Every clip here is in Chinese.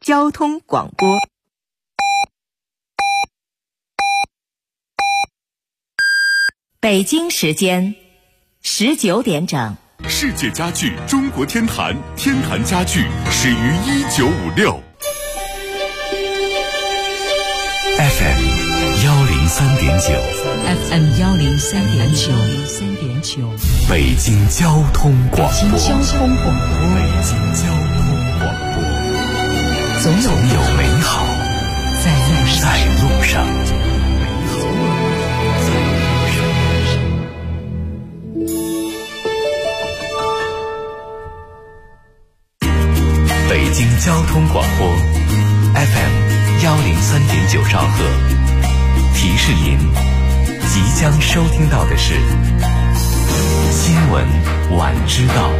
交通广播。北京时间19点整。 世界家具中国天坛，天坛家具始于1956。FM 103.9，FM 103.9，北京交通广播，总有美好在路上。北京交通广播 FM 103.9兆赫，提示您即将收听到的是新闻晚知道。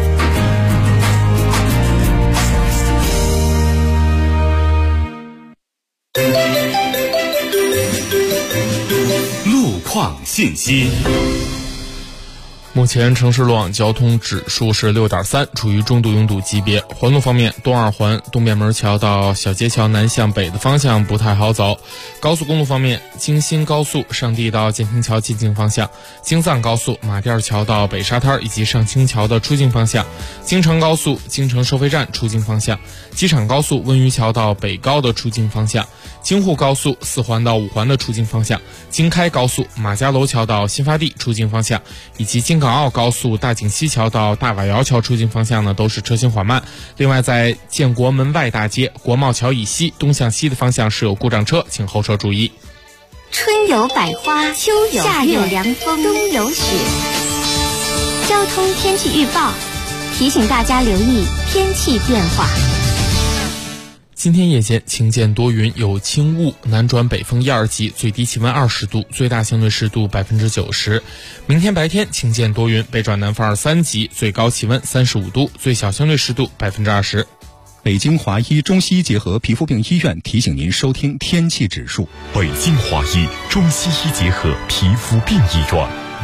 路况信息。 目前城市路网交通指数是 6.3， 处于中度拥堵级别。环路方面，东二环东便门桥到小街桥南向北的方向不太好走。高速公路方面，京新高速上地到建亭桥进京方向，京藏高速马甸桥到北沙滩以及上清桥的出境方向，京承高速京承收费站出境方向，机场高速温榆桥到北高的出境方向，京沪高速4环到5环的出境方向，京开高速马家楼桥到新发地出境方向，以及京港澳高速大井西桥到大瓦窑桥出境方向呢，都是车行缓慢。另外，在建国门外大街国贸桥以西东向西的方向是有故障车，请后车注意。 春有百花，秋有夏有凉风，冬有雪。交通天气预报提醒大家留意天气变化。 今天夜间晴间多云，有轻雾，南转北风1、2级，最低气温20度，最大相对湿度90%。明天白天晴间多云，北转南风2、3级，最高气温35度，最小相对湿度20%。 北京华医中西医结合皮肤病医院提醒您收听天气指数。 北京华医中西医结合皮肤病医院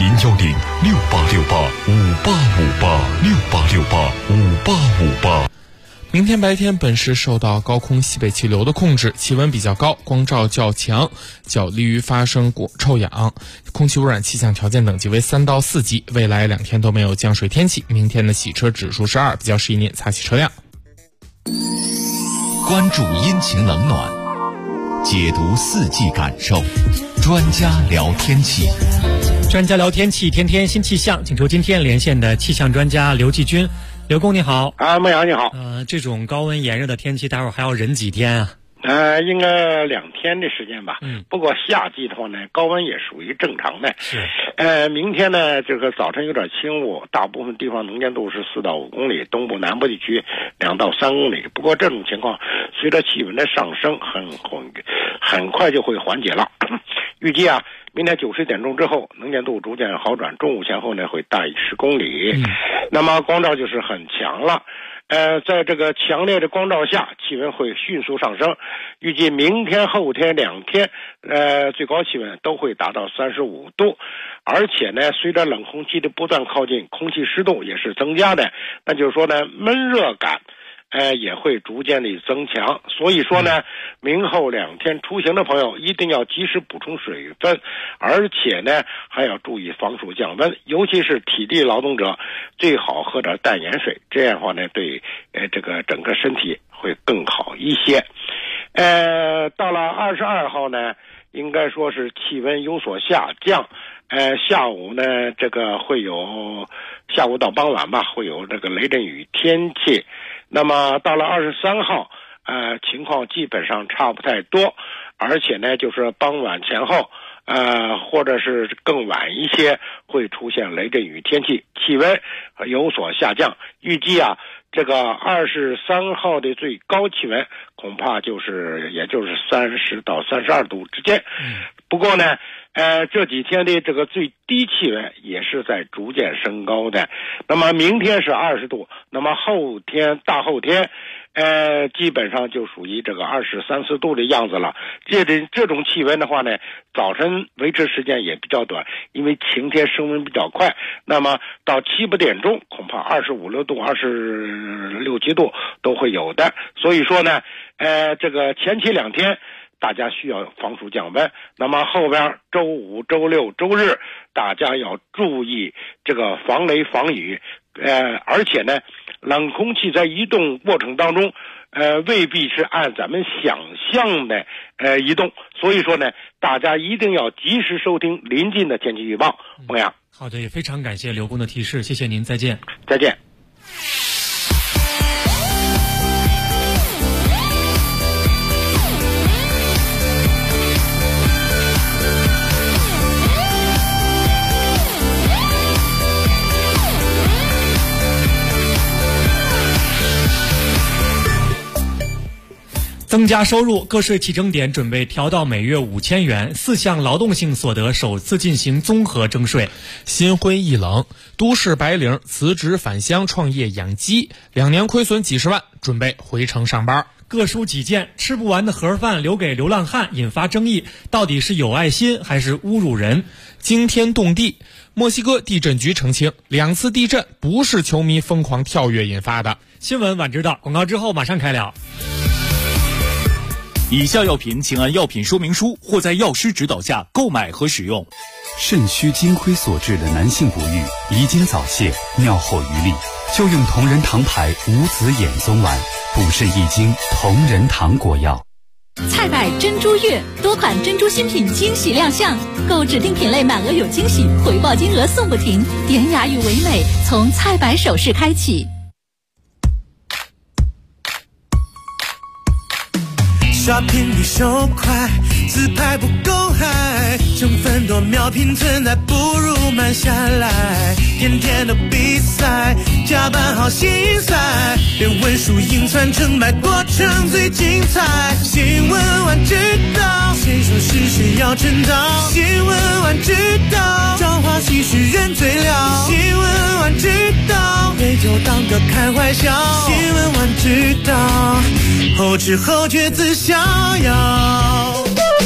，0106868585858，68685858。 明天白天本市受到高空西北气流的控制，气温比较高，光照较强，较利于发生臭氧，空气污染气象条件等级为3到4级。未来2天都没有降水天气，明天的洗车指数是2，比较适宜您擦洗车辆。 关注阴晴冷暖，解读4季感受，专家聊天气。 专家聊天气，天天新气象，请出今天连线的气象专家刘继军。刘工你好。 孟阳你好。 这种高温炎热的天气，待会儿还要忍几天啊？ 应该2天的时间吧。不过夏季的话呢，高温也属于正常的。 是。 明天呢，这个早晨有点轻雾，大部分地方能见度是4到5公里，东部南部地区2到3公里。不过这种情况随着气温的上升，很快就会缓解了。预计啊，明天90点钟之后，能见度逐渐好转，中午前后呢会大于10公里。那么光照就是很强了。在这个强烈的光照下，气温会迅速上升。预计明天后天2天，最高气温都会达到35度。而且呢，随着冷空气的不断靠近，空气湿度也是增加的，那就是说呢，闷热感也会逐渐的增强。所以说呢，明后2天出行的朋友一定要及时补充水分，而且呢还要注意防暑降温，尤其是体力劳动者最好喝点淡盐水，这样的话呢对这个整个身体会更好一些。到了22号呢，应该说是气温有所下降。下午呢，这个会有下午到傍晚吧，会有这个雷阵雨天气。那么到了23号，情况基本上差不太多，而且呢，就是傍晚前后，或者是更晚一些，会出现雷阵雨天气，气温有所下降。预计啊，这个23号的最高气温恐怕也就是30到32度之间。不过呢，这几天的这个最低气温也是在逐渐升高的。那么明天是20度，那么大后天基本上就属于这个23、24度的样子了。这种气温的话呢，早晨维持时间也比较短，因为晴天升温比较快。那么到7、8点钟，恐怕25、6度、26、7度都会有的。所以说呢，这个前期2天大家需要防暑降温。那么后边周5、周6、周日，大家要注意这个防雷防雨。而且呢，冷空气在移动过程当中，未必是按咱们想象的移动。所以说呢，大家一定要及时收听临近的天气预报。孟阳， 好的，也非常感谢刘工的提示，谢谢您，再见。 再见。 增加收入，个税起征点准备调到每月5000元，4项劳动性所得首次进行综合征税。 心灰意冷，都市白领辞职返乡创业养鸡，2年亏损几十万，准备回城上班。 各抒己见，吃不完的盒饭留给流浪汉引发争议，到底是有爱心还是侮辱人？ 惊天动地，墨西哥地震局澄清，2次地震不是球迷疯狂跳跃引发的。 新闻晚知道，广告之后马上开聊。 以下药品请按药品说明书或在药师指导下购买和使用。 肾虚精亏所致的男性不育、遗精早泄、尿后余力，就用同仁堂牌无籽眼松丸，补肾益精同仁堂果药。 菜百珍珠月，多款珍珠新品惊喜亮相，购指定品类满额有惊喜，回报金额送不停，典雅与唯美从菜百首饰开启。 刷屏率手快，自拍不够嗨，成分多秒拼存在，不如慢下来。天天的比赛，加班好心塞，连文书赢传成败过程最精彩。新闻晚知道，谁说是谁要称道？新闻晚知道，朝花夕拾人最了。新闻晚知道，杯酒当歌开怀笑。新闻晚知道，后知后觉自逍遥。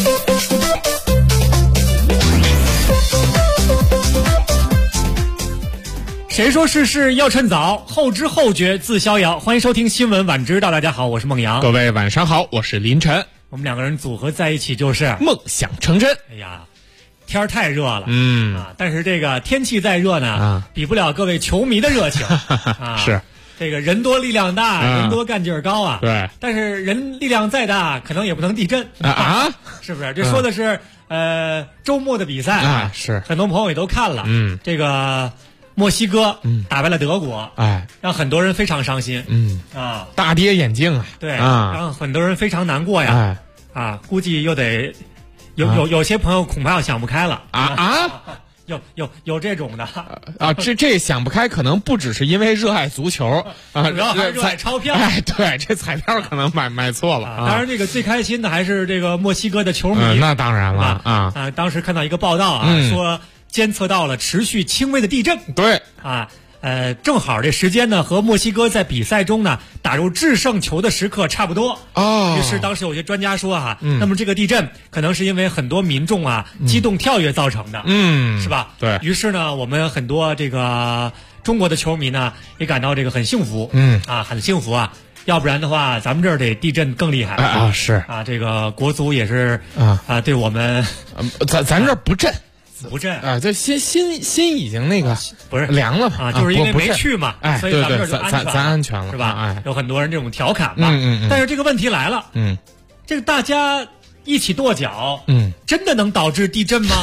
谁说世事要趁早，后知后觉自逍遥。欢迎收听新闻晚知道，大家好，我是孟阳。 各位晚上好，我是林晨。 我们2个人组合在一起就是梦想成真。 哎呀，天儿太热了，但是这个天气再热呢，比不了各位球迷的热情是。 这个人多力量大，人多干劲儿高啊。 对， 但是人力量再大，可能也不能地震是不是？这说的是周末的比赛啊，是很多朋友也都看了。这个墨西哥打败了德国，让很多人非常伤心。 大跌眼镜啊。 对，让很多人非常难过呀。估计又得有些朋友恐怕要想不开了有这种的啊，这想不开，可能不只是因为热爱足球啊， 主要还是热爱钞票。 对，这彩票可能买错了。 当然，这个最开心的还是这个墨西哥的球迷。 那当然了当时看到一个报道说监测到了持续轻微的地震。 对正好这时间呢和墨西哥在比赛中呢打入制胜球的时刻差不多。于是当时有些专家说那么这个地震可能是因为很多民众激动跳跃造成的，是吧？ 对。 于是呢，我们很多这个中国的球迷呢也感到这个很幸福，很幸福啊。要不然的话，咱们这儿得地震更厉害是这个国足也是对我们咱这儿不震。 不震这心已经那个不是凉了吧？ 就是因为没去嘛，所以咱们这就咱安全了， 是吧？有很多人这种调侃吧。但是这个问题来了，这个大家一起跺脚，真的能导致地震吗？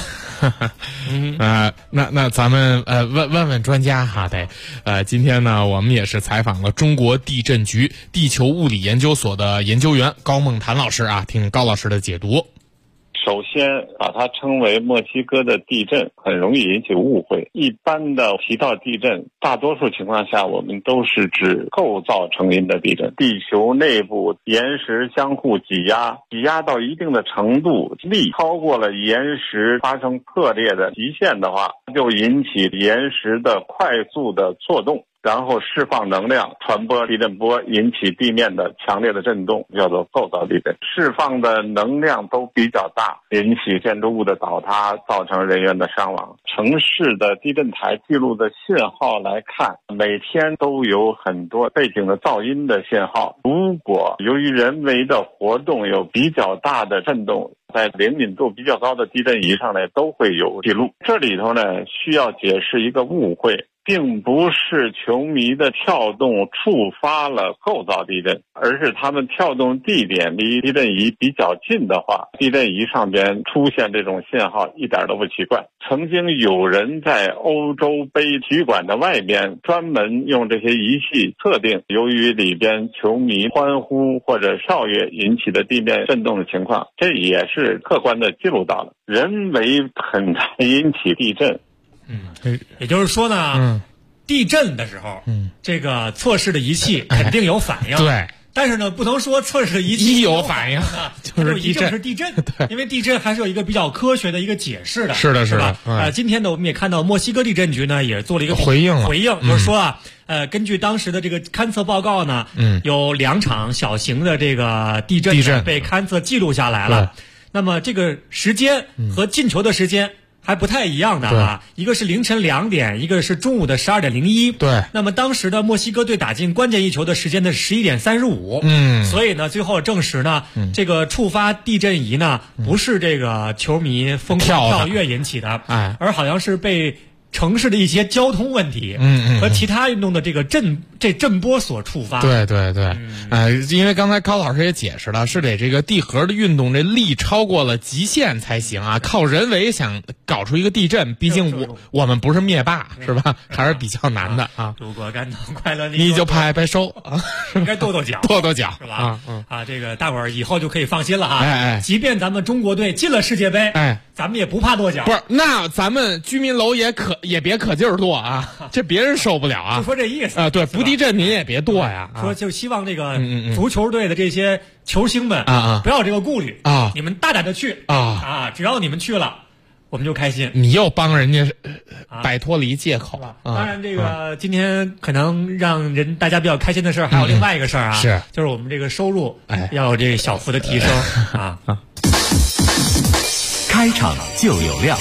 那咱们问专家哈得，今天呢我们也是采访了中国地震局地球物理研究所的研究员高梦谭老师听高老师的解读。 首先把它称为墨西哥的地震，很容易引起误会。一般的提到地震，大多数情况下我们都是指构造成因的地震。地球内部岩石相互挤压到一定的程度，力超过了岩石发生破裂的极限的话，就引起岩石的快速的错动。 然后释放能量，传播地震波，引起地面的强烈的震动，叫做构造地震。释放的能量都比较大，引起建筑物的倒塌，造成人员的伤亡。城市的地震台记录的信号来看，每天都有很多背景的噪音的信号。如果由于人为的活动有比较大的震动，在灵敏度比较高的地震仪上呢都会有记录。这里头呢需要解释一个误会，并不是球迷的跳动触发了构造地震，而是他们跳动地点离地震仪比较近的话，地震仪上边出现这种信号一点都不奇怪。曾经有人在欧洲杯体育馆的外边专门用这些仪器测定，由于里边球迷欢呼或者跳跃引起的地面震动的情况，这也是客观的记录到了。人为很难引起地震。 也就是说呢，地震的时候，这个测试的仪器肯定有反应。 对。 但是呢，不能说测试的仪器有反应就是地震， 是地震。对，因为地震还是有一个比较科学的一个解释的。 是的， 是吧？今天呢，我们也看到墨西哥地震局呢也做了一个回应， 就是说啊，根据当时的这个勘测报告呢，有2场小型的这个地震被勘测记录下来了。那么这个时间和进球的时间还不太一样的啊，一个是凌晨2点，一个是中午的12:01。 对。 那么当时的墨西哥队打进关键一球的时间呢是11:35。所以呢，最后证实呢，这个触发地震仪呢不是这个球迷疯狂跳跃引起的，而好像是被城市的一些交通问题，和其他运动的这个震波所触发。 对，因为刚才高老师也解释了，是得这个地核的运动这力超过了极限才行啊，靠人为想搞出一个地震，毕竟我们不是灭霸，是吧？还是比较难的啊。 如果感到快乐， 你就拍手啊， 应该跺脚，是吧？这个大伙儿以后就可以放心了哈。即便咱们中国队进了世界杯，咱们也不怕跺脚。 不是，那咱们居民楼也别可劲儿跺啊，这别人受不了啊。 就说这意思啊，对，不地震您也别跺呀。 说就希望这个足球队的这些球星们不要有这个顾虑啊， 你们大胆的去只要你们去了，我们就开心。 你又帮人家摆脱了一借口。 当然，这个今天可能让大家比较开心的事还有另外一个事儿是就是我们这个收入要有这个小幅的提升啊。 开场就有料。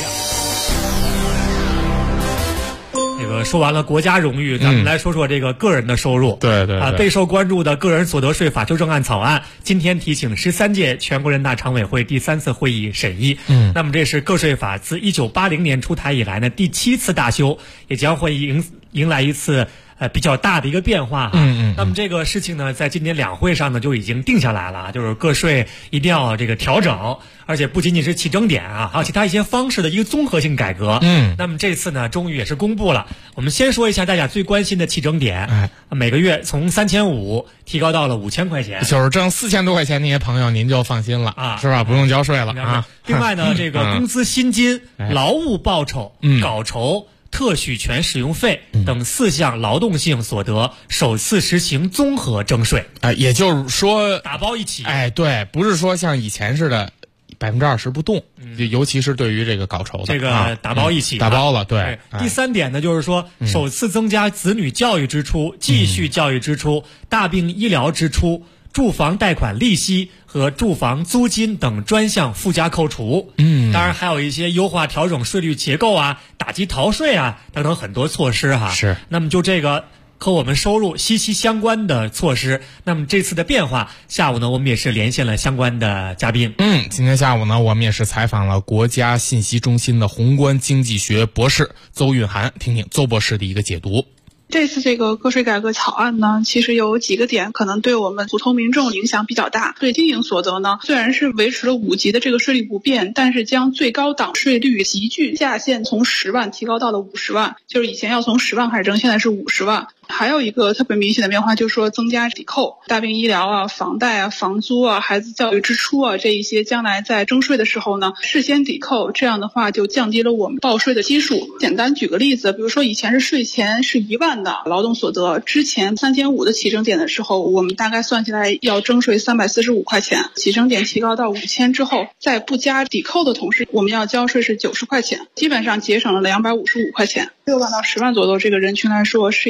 这个说完了国家荣誉，咱们来说说这个个人的收入。 对， 备受关注的个人所得税法修正案草案，今天提请13届全国人大常委会第3次会议审议。那么这是个税法自1980年出台以来呢第7次大修，也将会迎来一次比较大的一个变化那么这个事情呢，在今年两会上呢就已经定下来了，就是个税一定要这个调整，而且不仅仅是起征点还有其他一些方式的一个综合性改革。那么这次呢，终于也是公布了。我们先说一下大家最关心的起征点，每个月从3500提高到了5000块钱， 就是挣4000多块钱那些朋友您就放心了是吧？不用交税了啊。 另外呢，这个工资薪金、劳务报酬、稿酬、特许权使用费等4项劳动性所得首次实行综合征税。 也就是说打包一起。 对，不是说像以前似的20%不动，尤其是对于这个稿酬的这个打包一起打包了。对。 第3点呢，就是说首次增加子女教育支出、继续教育支出、大病医疗支出、住房贷款利息和住房租金等专项附加扣除。当然还有一些优化调整税率结构打击逃税等等很多措施是。 那么就这个和我们收入息息相关的措施，那么这次的变化，下午呢我们也是连线了相关的嘉宾。 今天下午呢我们也是采访了国家信息中心的宏观经济学博士邹蕴涵，听听邹博士的一个解读。 这次这个个税改革草案呢，其实有几个点可能对我们普通民众影响比较大。对经营所得呢，虽然是维持了5级的这个税率不变，但是将最高档税率急剧下限从10万提高到了50万，就是以前要从10万开始征，现在是50万。还有一个特别明显的变化，就是说增加抵扣，大病医疗房贷房租孩子教育支出这一些，将来在征税的时候呢，事先抵扣，这样的话就降低了我们报税的基数。简单举个例子，比如说以前是税前是1万的劳动所得，之前3500的起征点的时候，我们大概算起来要征税345块钱，起征点提高到5000之后，在不加抵扣的同时，我们要交税是90块钱，基本上节省了255块钱。6万到10万左右这个人群来说，是一个比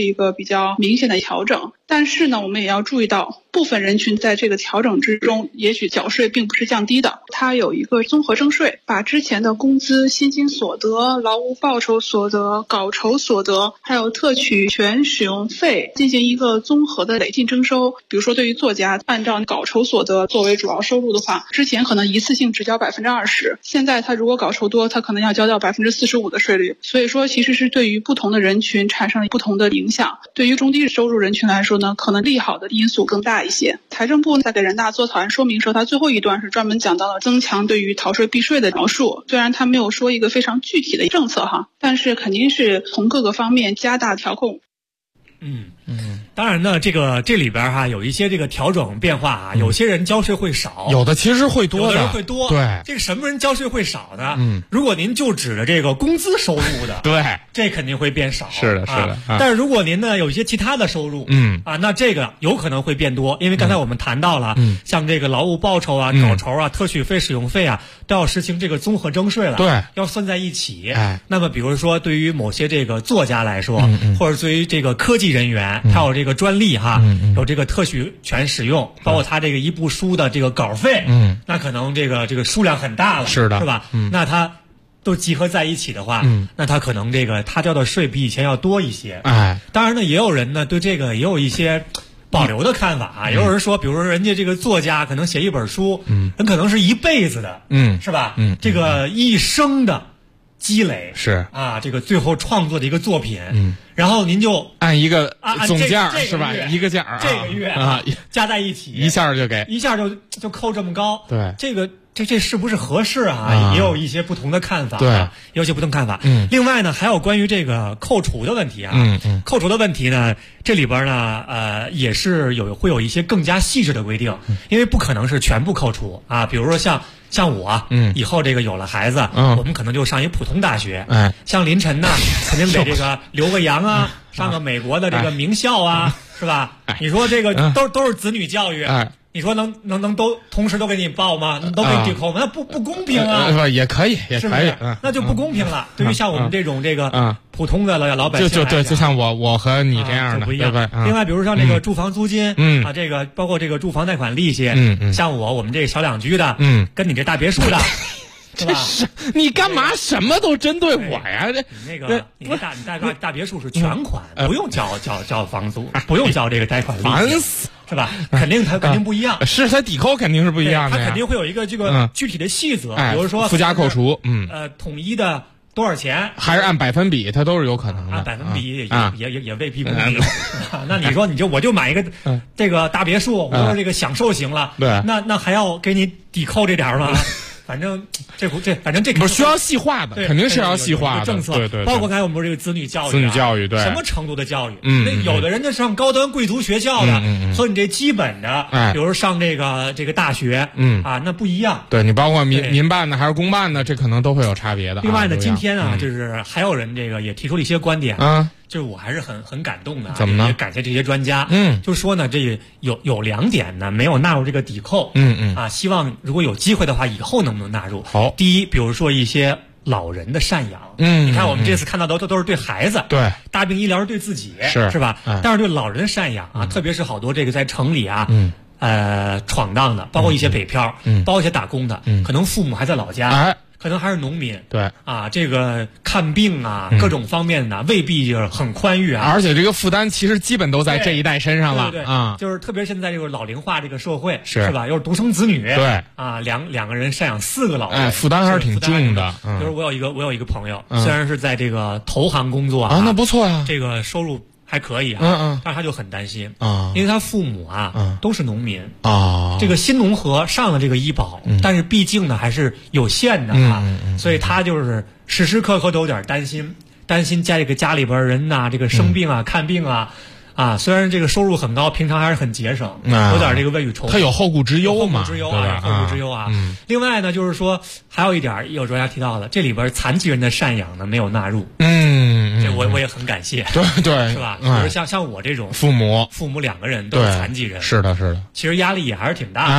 比较明显的调整。但是呢，我们也要注意到，部分人群在这个调整之中，也许缴税并不是降低的，它有一个综合征税，把之前的工资、薪金所得、劳务报酬所得、稿酬所得，还有特许权使用费进行一个综合的累进征收。比如说，对于作家，按照稿酬所得作为主要收入的话，之前可能一次性只交20%，现在他如果稿酬多，他可能要交到45%的税率。所以说，其实是对于不同的人群产生了不同的影响。对于中低收入人群来说呢，可能利好的因素更大一些。财政部在给人大做草案说明时候，他最后一段是专门讲到了增强对于逃税避税的描述。虽然他没有说一个非常具体的政策哈，但是肯定是从各个方面加大调控。 当然呢，这里边哈有一些这个调整变化啊，有些人交税会少， 有的其实会多的， 有的人会多。 对， 这个什么人交税会少呢？如果您就指着这个工资收入的， 对， 这肯定会变少。 是的，是的。 但是如果您呢有一些其他的收入，那这个有可能会变多，因为刚才我们谈到了，像这个劳务报酬啊、稿酬啊、特许费、使用费啊，都要实行这个综合征税了， 对， 要算在一起。那么比如说对于某些这个作家来说，或者对于这个科技人员，他有这个专利哈。有这个特许权使用，包括他这个一部书的这个稿费，那可能这个数量很大了， 是的， 是吧？那他都集合在一起的话，那他可能这个他交的税比以前要多一些。当然呢，也有人呢对这个也有一些保留的看法啊。也有人说，比如说人家这个作家可能写一本书，人可能是一辈子的，是吧？这个一生的积累是啊，这个最后创作的一个作品，然后您就按一个总价是吧？一个价， 这个月加在一起， 一下就扣这么高。 对， 这是不是合适啊？也有一些不同的看法， 对， 也有一些不同看法。另外呢，还有关于这个扣除的问题啊，扣除的问题呢，这里边呢，也是会有一些更加细致的规定，因为不可能是全部扣除啊。比如说像我，以后这个有了孩子，我们可能就上一普通大学。像林晨呢，肯定得这个留个洋啊，上个美国的这个名校啊，是吧？你说这个都是子女教育。你说能都同时都给你报吗？都给你抵扣吗？那不公平啊！ 也可以， 是不是？那就不公平了。对于像我们这种这个普通的老百姓， 就像我和你这样的， 不一样。另外，比如像这个住房租金，这个包括这个住房贷款利息，像我们这小两居的，跟你这大别墅的。是吧？ 你干嘛什么都针对我呀？ 你大别墅是全款，不用交房租，不用交这个贷款利息， 烦死， 是吧？肯定不一样， 是它抵扣肯定是不一样的， 它肯定会有一个这个具体的细则，比如说附加扣除， 统一的多少钱， 还是按百分比，它都是有可能的。 按百分比也未必公平。那你说我就买一个这个大别墅，我说这个享受型了， 对， 那还要给你抵扣这点吗？反正这不是需要细化的，肯定是要细化的政策， 对， 包括刚才我们说这个子女教育， 对， 什么程度的教育？那有的人家上高端贵族学校的，和你这基本的，比如上这个大学，那不一样。 对你包括民办的还是公办的，这可能都会有差别的。 另外呢，今天啊，就是还有人这个也提出了一些观点啊。 就是我还是很感动的， 怎么呢？ 也感谢这些专家。就说呢，这有两点呢没有纳入这个抵扣。希望如果有机会的话，以后能不能纳入？ 好， 第一，比如说一些老人的赡养。你看我们这次看到的都是对孩子， 对， 大病医疗是对自己， 是吧？但是对老人的赡养啊，特别是好多这个在城里啊，闯荡的，包括一些北漂，包括一些打工的，可能父母还在老家。可能还是农民， 对啊，这个看病啊，各种方面的未必就是很宽裕啊， 而且这个负担其实基本都在这一代身上了， 对啊， 就是特别现在这个老龄化这个社会， 是吧？又是独生子女， 对啊，两个人赡养4个老人， 负担还是挺重的。 就是我有一个朋友，虽然是在这个投行工作啊，那不错呀， 这个收入还可以啊，但是他就很担心啊，因为他父母啊都是农民啊， 这个新农合上了这个医保，但是毕竟呢还是有限的啊，所以他就是时时刻刻都有点担心家里边人呐，这个生病啊、看病啊，虽然这个收入很高，平常还是很节省，有点这个未雨绸缪， 他有后顾之忧嘛， 后顾之忧啊。另外呢，就是说还有一点，有专家提到了，这里边残疾人的赡养呢没有纳入，这我也很感谢， 对， 是吧？就是像我这种父母 2个人都是残疾人， 是的， 其实压力也还是挺大的。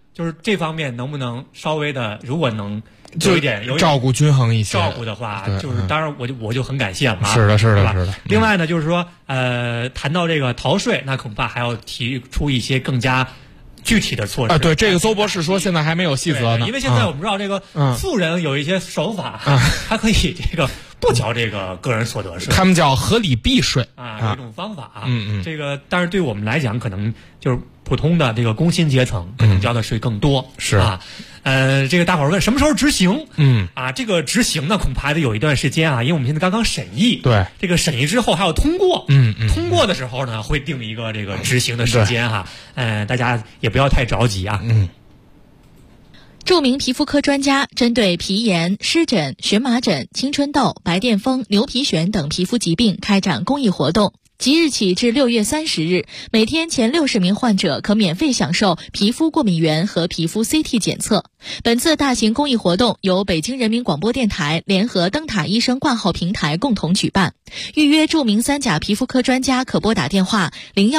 就是这方面能不能稍微的，如果能有一点照顾均衡一些， 照顾的话，就是当然我就很感谢了啊。 是的，是的， 是的。另外呢，就是说谈到这个逃税，那恐怕还要提出一些更加具体的措施对，这个邹博士说现在还没有细则呢， 因为现在我们知道这个富人有一些手法，他可以这个不交这个个人所得税， 他们叫合理避税有一种方法这个但是对我们来讲，可能就是普通的这个工薪阶层可能交的税更多， 是啊。 这个大伙儿问什么时候执行？这个执行呢，恐怕得有一段时间啊，因为我们现在刚刚审议， 对， 这个审议之后还要通过，通过的时候呢，会定一个这个执行的时间哈，大家也不要太着急啊。 著名皮肤科专家针对皮炎、湿疹、荨麻疹、青春痘、白癜风、牛皮癣等皮肤疾病开展公益活动。即日起至6月30日，每天前60名患者可免费享受皮肤过敏原和皮肤 CT 检测。本次大型公益活动由北京人民广播电台联合灯塔医生挂号平台共同举办。预约著名3甲皮肤科专家可拨打电话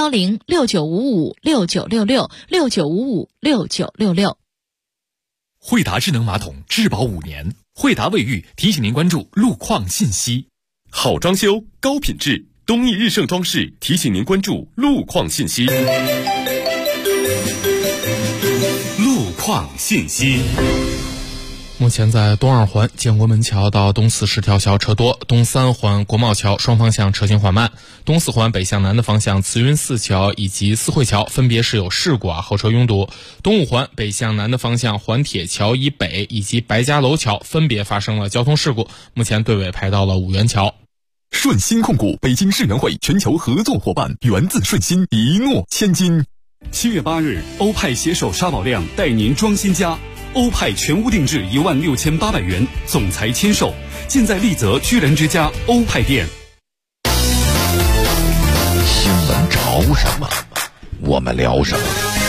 010-6955-6966 惠达智能马桶质保5年，惠达卫浴提醒您关注路况信息。 好装修，高品质。东义日盛装饰提醒您关注路况信息。路况信息。 目前在东2环建国门桥到东410条桥车多，东3环国贸桥双方向车行缓慢，东4环北向南的方向慈云寺桥以及四惠桥分别是有事故后车拥堵，东5环北向南的方向环铁桥以北以及白家楼桥分别发生了交通事故，目前队尾排到了五元桥。 顺鑫控股北京世园会全球合作伙伴，源自顺鑫，一诺千金。7月8日，欧派携手沙宝亮带您装新家，欧派全屋定制16800元，总裁签售，尽在丽泽居然之家欧派店。 新闻潮什么，我们聊什么。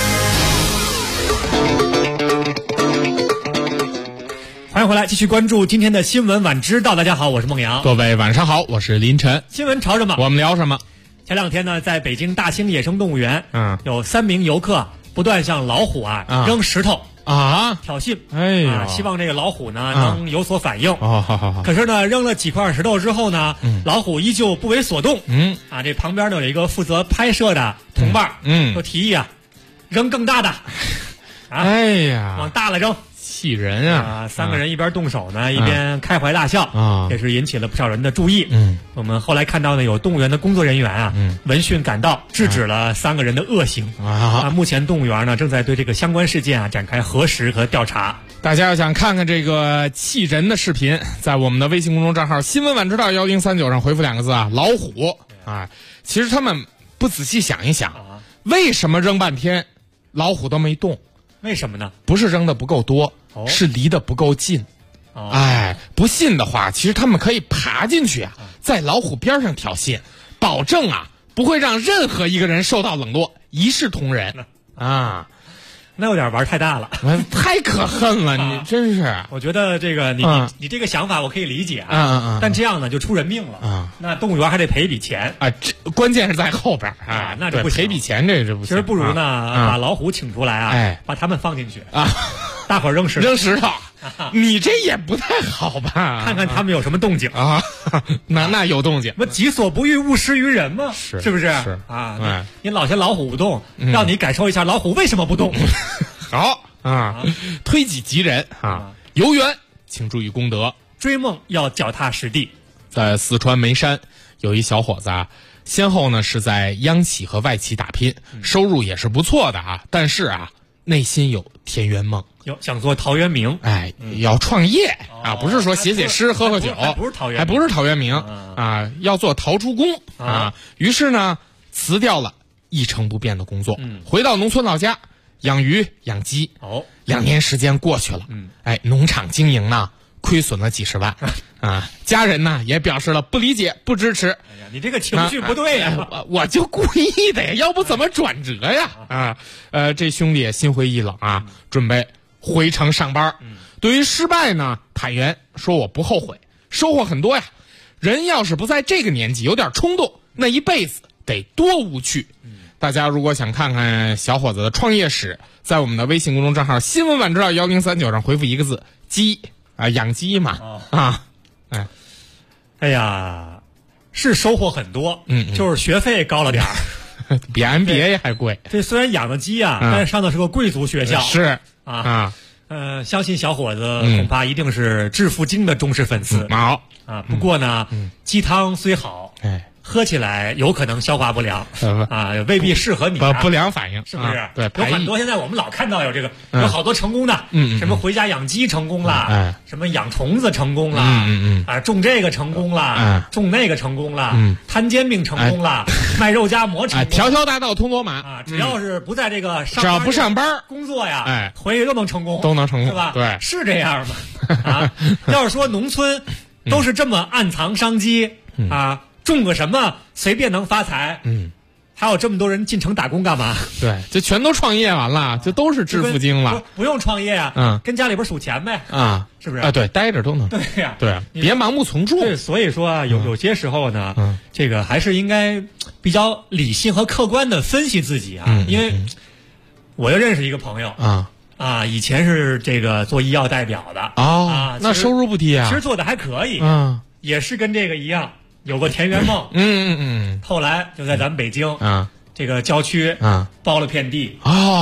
欢迎回来，继续关注今天的新闻晚知道。大家好，我是孟阳。 各位晚上好，我是林晨。 新闻潮什么？ 我们聊什么？ 前2天呢，在北京大兴野生动物园，有3名游客不断向老虎扔石头挑衅，希望这个老虎呢能有所反应。 好。 可是呢，扔了几块石头之后呢，老虎依旧不为所动。这旁边呢有一个负责拍摄的同伴，就提议扔更大的，往大了扔。 气人啊 ！3个人一边动手呢，一边开怀大笑也是引起了不少人的注意。我们后来看到呢，有动物园的工作人员闻讯赶到，制止了3个人的恶行。目前动物园呢正在对这个相关事件展开核实和调查。 大家要想看看这个气人的视频，在我们的微信公众账号新闻晚知道1039上回复2个字老虎其实他们不仔细想一想，为什么扔半天老虎都没动？ 为什么呢？ 不是扔的不够多，是离得不够近。不信的话，其实他们可以爬进去在老虎边上挑衅，保证不会让任何一个人受到冷落，一视同仁那有点玩太大了， 太可恨了，你真是。 我觉得这个你这个想法我可以理解但这样呢就出人命了那动物园还得赔一笔钱这关键是在后边那就不赔笔钱，这是不行。 其实不如呢把老虎请出来把他们放进去大伙儿扔石头你这也不太好吧？ 看看他们有什么动静那有动静。 不己所不欲，勿施于人吗？是不是？你老嫌老虎不动，让你感受一下老虎为什么不动。 好推己及人游园请注意公德， 追梦要脚踏实地。 在四川眉山有一小伙子先后呢是在央企和外企打拼，收入也是不错的但是内心有田园梦， 想做陶渊明， 要创业不是说写诗喝酒， 还不是陶渊明， 还不是陶渊明要做陶朱公于是呢辞掉了一成不变的工作，回到农村老家养鱼养鸡。2年时间过去了，农场经营呢亏损了几十万家人呢也表示了不理解不支持。 你这个情绪不对呀我就故意的呀，要不怎么转折呀这兄弟心灰意冷准备回城上班。对于失败呢，坦言说我不后悔，收获很多呀。人要是不在这个年纪有点冲动，那一辈子得多无趣。 大家如果想看看小伙子的创业史，在我们的微信公众账号新闻晚知道1039上回复一个字鸡啊，养鸡嘛、 哎呀，是收获很多，就是学费高了点儿， 比 MBA 还贵。 这虽然养了鸡啊，但是上的是个贵族学校， 是相信小伙子恐怕一定是致富经的忠实粉丝。 好不过呢，鸡汤虽好，喝起来有可能消化不良未必适合你不良反应， 是不是？ 对， 有很多现在我们老看到有这个，有好多成功的，什么回家养鸡成功了，什么养虫子成功了，种这个成功了，种那个成功了，摊煎饼成功了，卖肉夹馍成功了， 条条大道通罗马只要是不在这个只要不上班工作呀，回去都能成功，是吧？ 对， 是这样吗？要是说农村都是这么暗藏商机种个什么随便能发财，还有这么多人进城打工干嘛？ 对，就全都创业完了，就都是致富经了。 不用创业跟家里边数钱呗是不是？ 对，待着都能。 对呀， 对，别盲目从众。 对，所以说有些时候呢，这个还是应该比较理性和客观的分析自己因为我又认识一个朋友以前是这个做医药代表的那收入不低啊， 其实做的还可以也是跟这个一样。有过田园梦，后来就在咱们北京这个郊区包了片地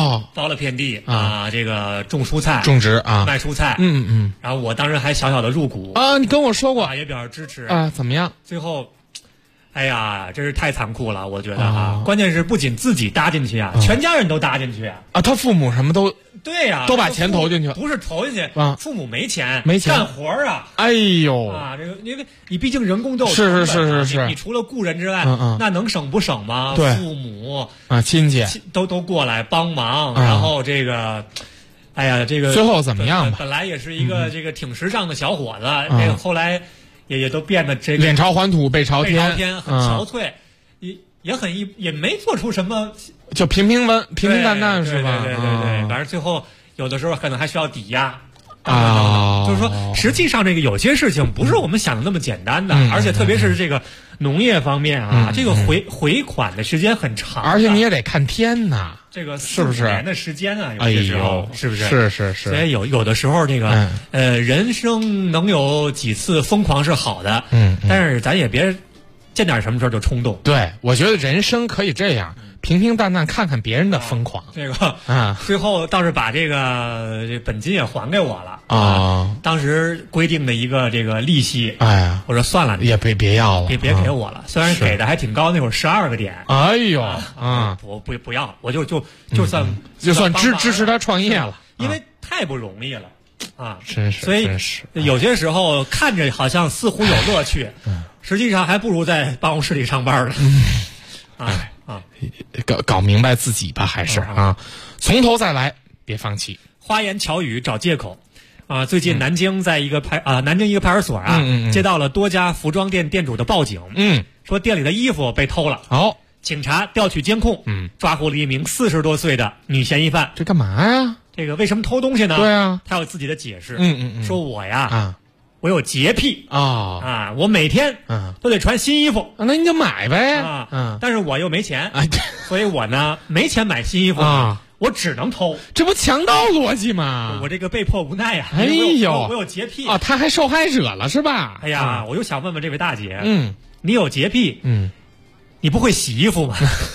这个种蔬菜种植卖蔬菜然后我当时还小小的入股你跟我说过也表示支持怎么样？ 最后哎呀，真是太残酷了，我觉得关键是不仅自己搭进去全家人都搭进去他父母什么都对呀， 都把钱投进去， 不是投进去父母没钱干活哎呦这个因为你毕竟人工都有是你除了雇人之外那能省不省吗？ 对， 父母亲戚都过来帮忙然后这个哎呀这个最后怎么样吧？ 本来也是一个这个挺时尚的小伙子这个后来也都变得这个脸朝黄土背朝天很憔悴也没做出什么， 就平淡淡是吧？ 对，反正最后有的时候可能还需要抵押就是说实际上这个有些事情不是我们想的那么简单的而且特别是这个农业方面这个回款的时间很长而且你也得看天呐， 这个是不是 4-5年的时间有些时候是不是？ 所以有的时候这个人生能有几次疯狂是好的但是咱也别见点什么事儿就冲动。 对，我觉得人生可以这样平平淡淡看看别人的疯狂这个最后倒是把这个本金也还给我了当时规定的一个这个利息我说算了也别要了别给我了虽然给的还挺高那会儿12个点哎呦不要我就算支持他创业了因为太不容易了真是所以有些时候看着好像似乎有乐趣实际上还不如在办公室里上班呢搞明白自己吧还是从头再来别放弃花言巧语找借口最近南京一个派出所接到了多家服装店店主的报警说店里的衣服被偷了警察调取监控抓获了一名40多岁的女嫌疑犯这干嘛呀这个为什么偷东西呢对啊他有自己的解释说我我有洁癖我每天都得穿新衣服那你就买呗但是我又没钱所以我呢没钱买新衣服我只能偷这不强盗逻辑吗我这个被迫无奈哎呦我有洁癖他还受害者了是吧哎呀我又想问问这位大姐你有洁癖你不会洗衣服吗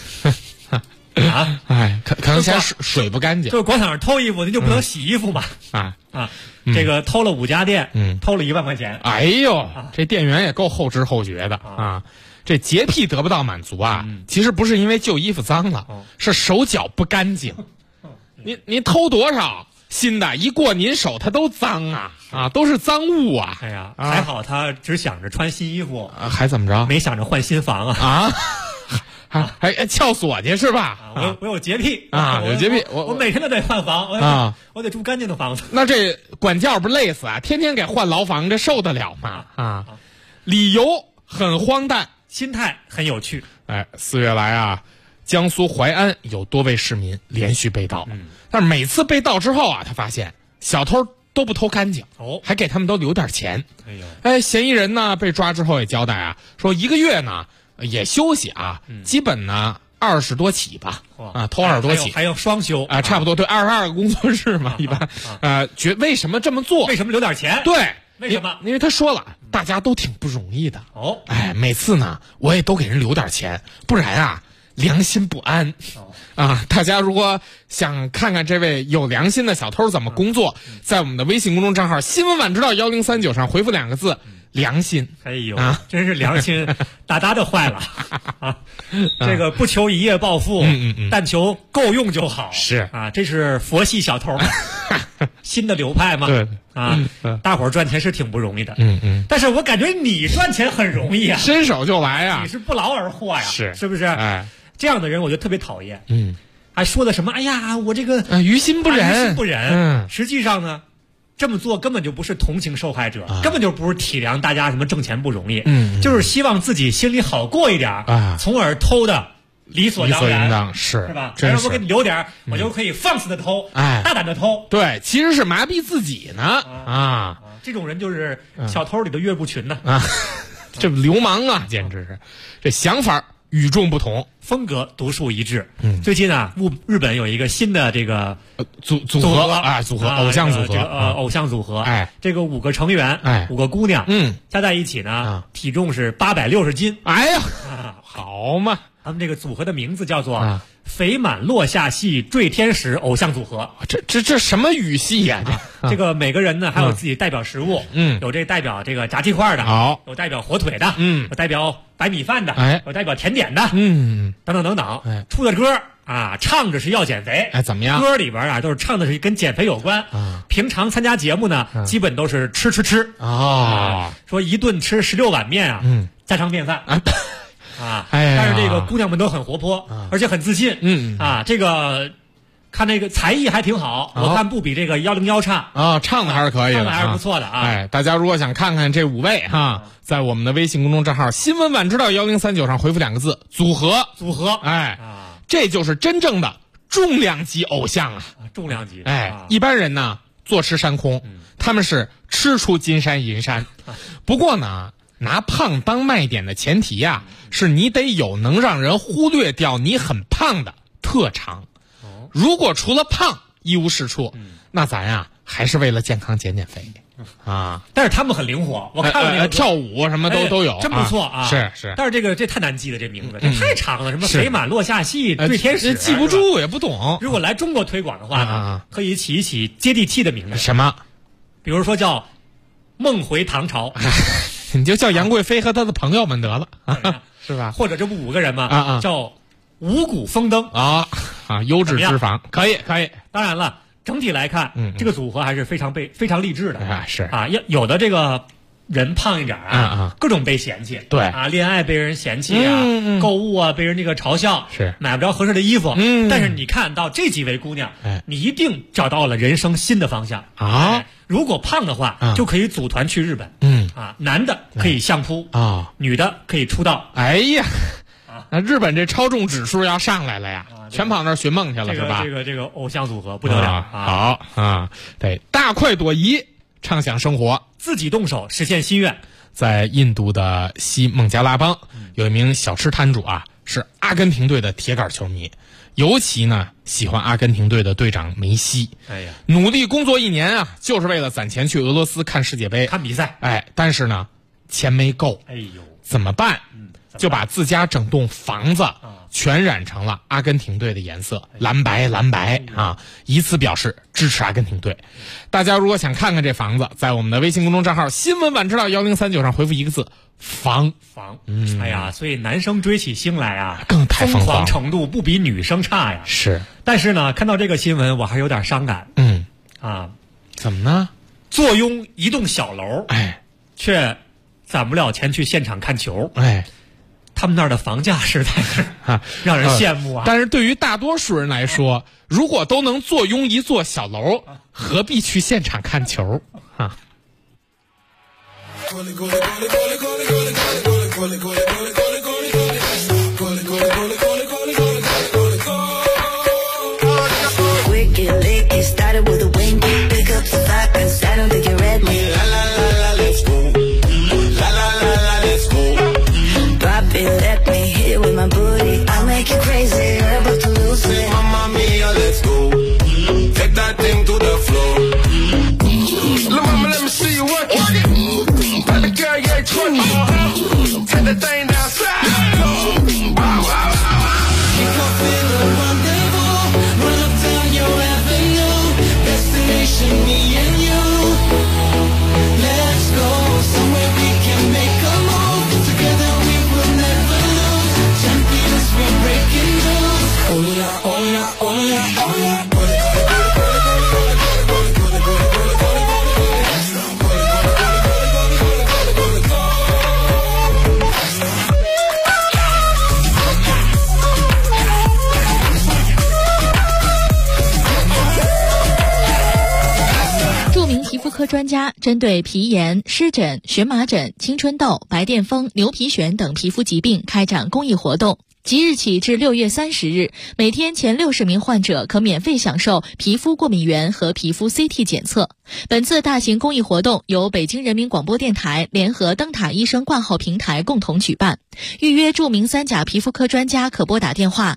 可能嫌水不干净就是光想着偷衣服你就不能洗衣服吗这个偷了5家店偷了1万块钱哎呦这店员也够后知后觉的这洁癖得不到满足其实不是因为旧衣服脏了是手脚不干净您偷多少新的一过您手它都脏都是脏物哎呀还好他只想着穿新衣服还怎么着没想着换新房还撬锁去是吧我有洁癖有洁癖我每天都得换房我得住干净的房子那这管教不累死天天给换牢房这受得了吗理由很荒诞心态很有趣 4月来江苏淮安有多位市民连续被盗但是每次被盗之后他发现小偷都不偷干净还给他们都留点钱嫌疑人呢被抓之后也交代说1个月呢也休息基本呢 20多起吧，偷20多起， 还有双休啊，差不多对，22个工作日嘛，一般为什么这么做？ 为什么留点钱？ 对， 为什么？ 因为他说了，大家都挺不容易的哦。每次呢，我也都给人留点钱，不然啊，良心不安。大家如果想看看这位有良心的小偷怎么工作，在我们的微信公众账号新闻晚知道1039上回复2个字良心。 哎呦，真是良心大大的坏了啊！这个不求一夜暴富，但求够用就好。 是啊，这是佛系小偷新的流派嘛？ 对啊，大伙儿赚钱是挺不容易的。但是我感觉你赚钱很容易啊， 伸手就来啊， 你是不劳而获呀，是不是？这样的人我就特别讨厌。还说的什么？哎呀，我这个于心不忍， 于心不忍。实际上呢，这么做根本就不是同情受害者，根本就不是体谅大家什么挣钱不容易，就是希望自己心里好过一点从而偷的理所应当，是吧？反正我给你留点，我就可以放肆的偷，大胆的偷。 对，其实是麻痹自己呢这种人就是小偷里的岳不群呢这流氓啊，简直是这想法与众不同， 风格独树一帜。最近啊，日本有一个新的这个组合偶像组合， 偶像组合。这个5个成员，5个姑娘，加在一起呢，体重是860斤。 哎呀，好嘛！ 他们这个组合的名字叫做肥满落下系坠天使偶像组合。 这什么语系呀？ 这个每个人呢还有自己代表食物，有这代表这个炸鸡块的，有代表火腿的，有代表白米饭的，有代表甜点的，等等等等。出的歌唱着是要减肥， 怎么样？ 歌里边都是唱的是跟减肥有关。平常参加节目呢，基本都是吃说一顿吃16碗面家常便饭。但是这个姑娘们都很活泼，而且很自信。这个看那个才艺还挺好，我看不比这个101差唱的还是可以的， 唱的还是不错的大家如果想看看这5位在我们的微信公众账号新闻晚知道1039上回复2个字组合。这就是真正的重量级偶像重量级。 一般人呢坐吃山空，他们是吃出金山银山。不过呢，拿胖当卖点的前提是你得有能让人忽略掉你很胖的特长。如果除了胖一无是处，那咱还是为了健康减肥但是他们很灵活，我看了那个跳舞什么都有， 真不错是。 但是这太难记了，这名字这太长了，什么肥满落下系坠天使， 记不住也不懂。 如果来中国推广的话可以起一起接地气的名字。 什么？ 比如说叫梦回唐朝。 你就叫杨贵妃和她的朋友们得了是吧？ 或者这不5个人吗？叫五谷丰登优质脂肪，可以。 当然了，整体来看，这个组合还是非常励志的是有的这个人胖一点各种被嫌弃， 对恋爱被人嫌弃购物被人这个嘲笑， 是买不着合适的衣服，但是你看到这几位姑娘，你一定找到了人生新的方向如果胖的话，就可以组团去日本，男的可以相扑女的可以出道。 哎呀，那日本这超重指数要上来了呀，全跑那儿寻梦去了，是吧？ 这个偶像组合不得了好对，大快朵颐，畅享生活， 自己动手实现心愿。 在印度的西孟加拉邦，有一名小吃摊主是阿根廷队的铁杆球迷，尤其呢喜欢阿根廷队的队长梅西。努力工作1年就是为了攒钱去俄罗斯看世界杯、 看比赛。 但是呢钱没够，怎么办？就把自家整栋房子全染成了阿根廷队的颜色，蓝白以此表示支持阿根廷队。大家如果想看看这房子，在我们的微信公众账号新闻晚知道1039上回复1个字房。 哎呀，所以男生追起星来更太疯狂程度不比女生差呀。 是， 但是呢，看到这个新闻我还有点伤感。 怎么呢？ 坐拥一栋小楼，却攒不了钱去现场看球。他们那儿的房价实在是让人羡慕但是对于大多数人来说，如果都能坐拥一座小楼，何必去现场看球 Let me hit it with my booty. I'll make you crazy. 皮肤科专家针对皮炎、湿疹、荨麻疹、青春痘、白癜风、牛皮癣等皮肤疾病开展公益活动。即日起至6月30日，每天前60名患者可免费享受皮肤过敏原和皮肤 CT 检测。本次大型公益活动由北京人民广播电台联合灯塔医生挂号平台共同举办。预约著名3甲皮肤科专家可拨打电话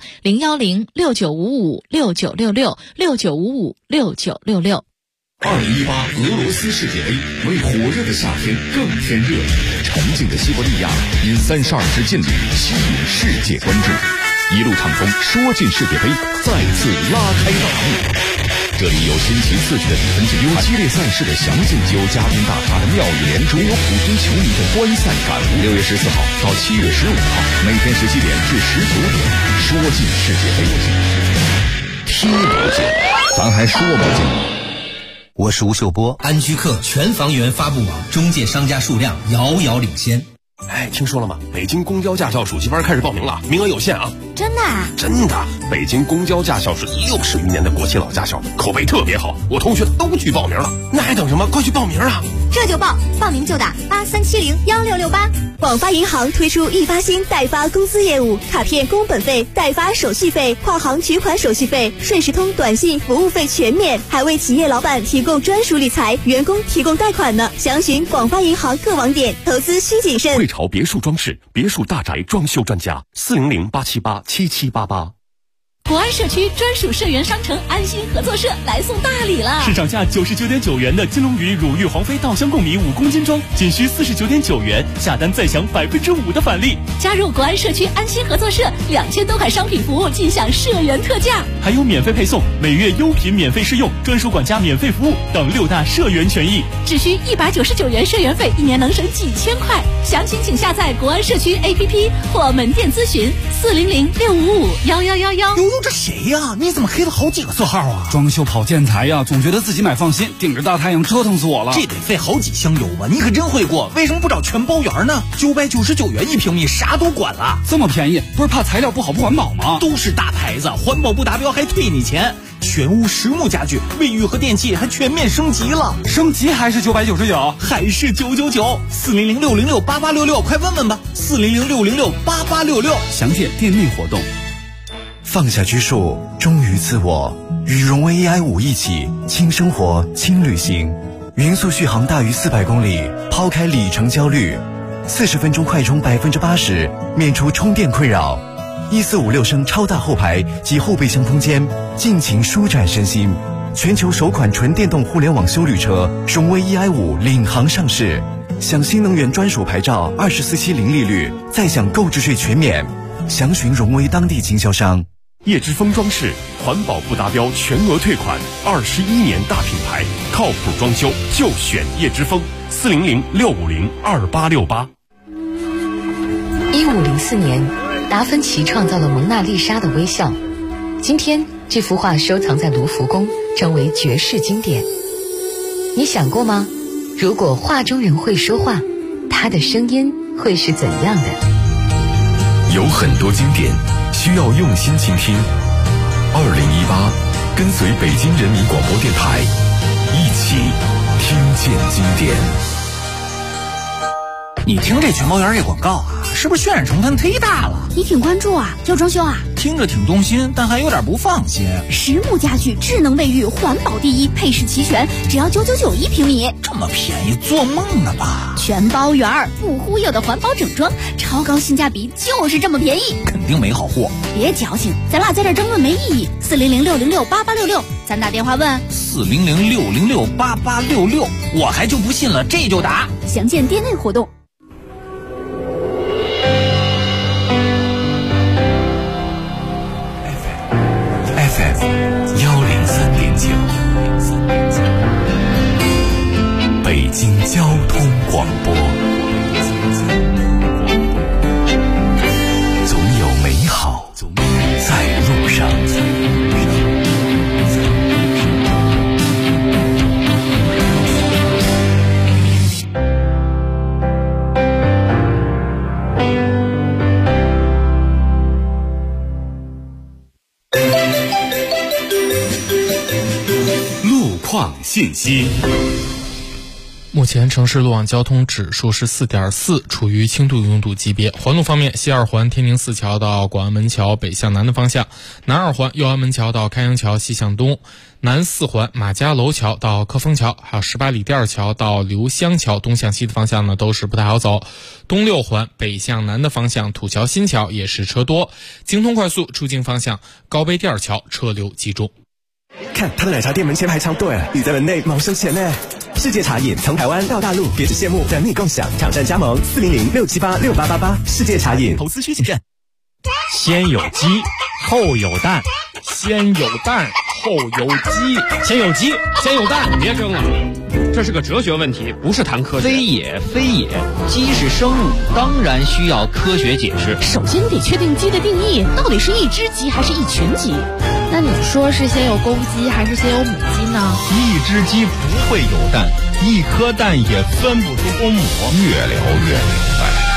010-6955-6966 2018俄罗斯世界杯为火热的夏天更添热，沉静的西伯利亚因32支劲旅吸引世界关注，一路畅通说进世界杯再次拉开大幕。这里有新奇刺激的比分解，有激烈赛事的详尽，有嘉宾大咖的妙语连珠，有普通球迷的观赛感悟。6月14号到7月15号，每天17点至19点，说进世界杯，踢不进，咱还说不进。 我是吴秀波，安居客全房源发布网中介商家数量遥遥领先。 哎，听说了吗？北京公交驾校暑期班开始报名了，名额有限啊！ 真的啊？ 真的，北京公交驾校是60余年的国企老驾校，口碑特别好，我同学都去报名了。那还等什么？快去报名啊！ 这就报，报名就打83701668。 广发银行推出易发新代发工资业务，卡片工本费、代发手续费、跨行取款手续费、顺时通短信服务费全免，还为企业老板提供专属理财，员工提供贷款呢。详询广发银行各网点，投资需谨慎。 汇潮别墅装饰，别墅大宅装修专家，400-878-7788。 国安社区专属社员商城安心合作社来送大礼了！ 市场价99.9元的金龙鱼乳浴黄飞稻香贡米5公斤装，仅需49.9元，下单再享5%的返利。 加入国安社区安心合作社，2000多款商品服务尽享社员特价， 还有免费配送、每月优品免费试用、专属管家免费服务等6大社员权益。 只需199元社员费，1年能省几千块。详情请下载国安社区 APP 或门店咨询400-655-1111。 这谁呀？你怎么黑了好几个色号啊？ 装修跑建材呀，总觉得自己买放心，顶着大太阳折腾死我了。 这得费好几箱油吧？你可真会过，为什么不找全包圆呢？999元1平米，啥都管了。 这么便宜，不是怕材料不好不环保吗？ 都是大牌子，环保不达标还退你钱。全屋实木家具、卫浴和电器还全面升级了， 升级还是999， 还是999？400-606-8866，快问问吧，400-606-8866， 详见店内活动。 放下拘束，忠于自我，与荣威 AI5一起轻生活、轻旅行，匀速续航大于400公里，抛开里程焦虑，40分钟快充80%，免除充电困扰。1456升超大后排及后备箱空间，尽情舒展身心。全球首款纯电动互联网休旅车荣威 EI5领航上市，享新能源专属牌照，24期零利率，再享购置税全免。详询荣威当地经销商。 叶之峰装饰，环保不达标全额退款，21年大品牌，靠谱装修就选叶之峰，400-650-2868。 1504年，达芬奇创造了蒙娜丽莎的微笑。今天，这幅画收藏在卢浮宫，成为绝世经典。你想过吗？如果画中人会说话，他的声音会是怎样的？ 有很多经典需要用心倾听。2018，跟随北京人民广播电台，一起听见经典。 你听这全包园这广告啊，是不是渲染成分忒大了？ 你挺关注啊，要装修啊？ 听着挺动心，但还有点不放心。 实木家具，智能卫浴，环保第一，配饰齐全，只要9991平米， 这么便宜，做梦呢吧？ 全包园，不忽悠的环保整装，超高性价比，就是这么便宜， 肯定没好货。 别矫情，咱俩在这争论没意义。400-606-8866，咱打电话问。 400-606-8866，我还就不信了，这就打。 详见店内活动。 103.9，北京交通广播。总有美好在路上。路况信息。 目前城市路网交通指数是 4.4， 处于轻度拥堵级别。环路方面，西二环天宁寺桥到广安门桥北向南的方向，南二环右安门桥到开阳桥西向东，南四环马家楼桥到科丰桥，还有18里店桥到刘湘桥东向西的方向呢，都是不太好走。东六环北向南的方向，土桥新桥也是车多。京通快速出京方向，高碑店桥车流集中。 看他的奶茶店门前排长队，你在门内忙收钱呢。世界茶饮从台湾到大陆，别只羡慕，等你共享。挑战加盟400-678-6888。世界茶饮，投资需谨慎。 先有鸡，后有蛋； 先有蛋，后有鸡； 先有鸡，先有蛋。 别争了，这是个哲学问题，不是谈科学。 非也，非也，鸡是生物，当然需要科学解释。 首先得确定鸡的定义，到底是一只鸡还是一群鸡？ 那你说是先有公鸡还是先有母鸡呢？ 一只鸡不会有蛋，一颗蛋也分不出公母。 越聊越明白。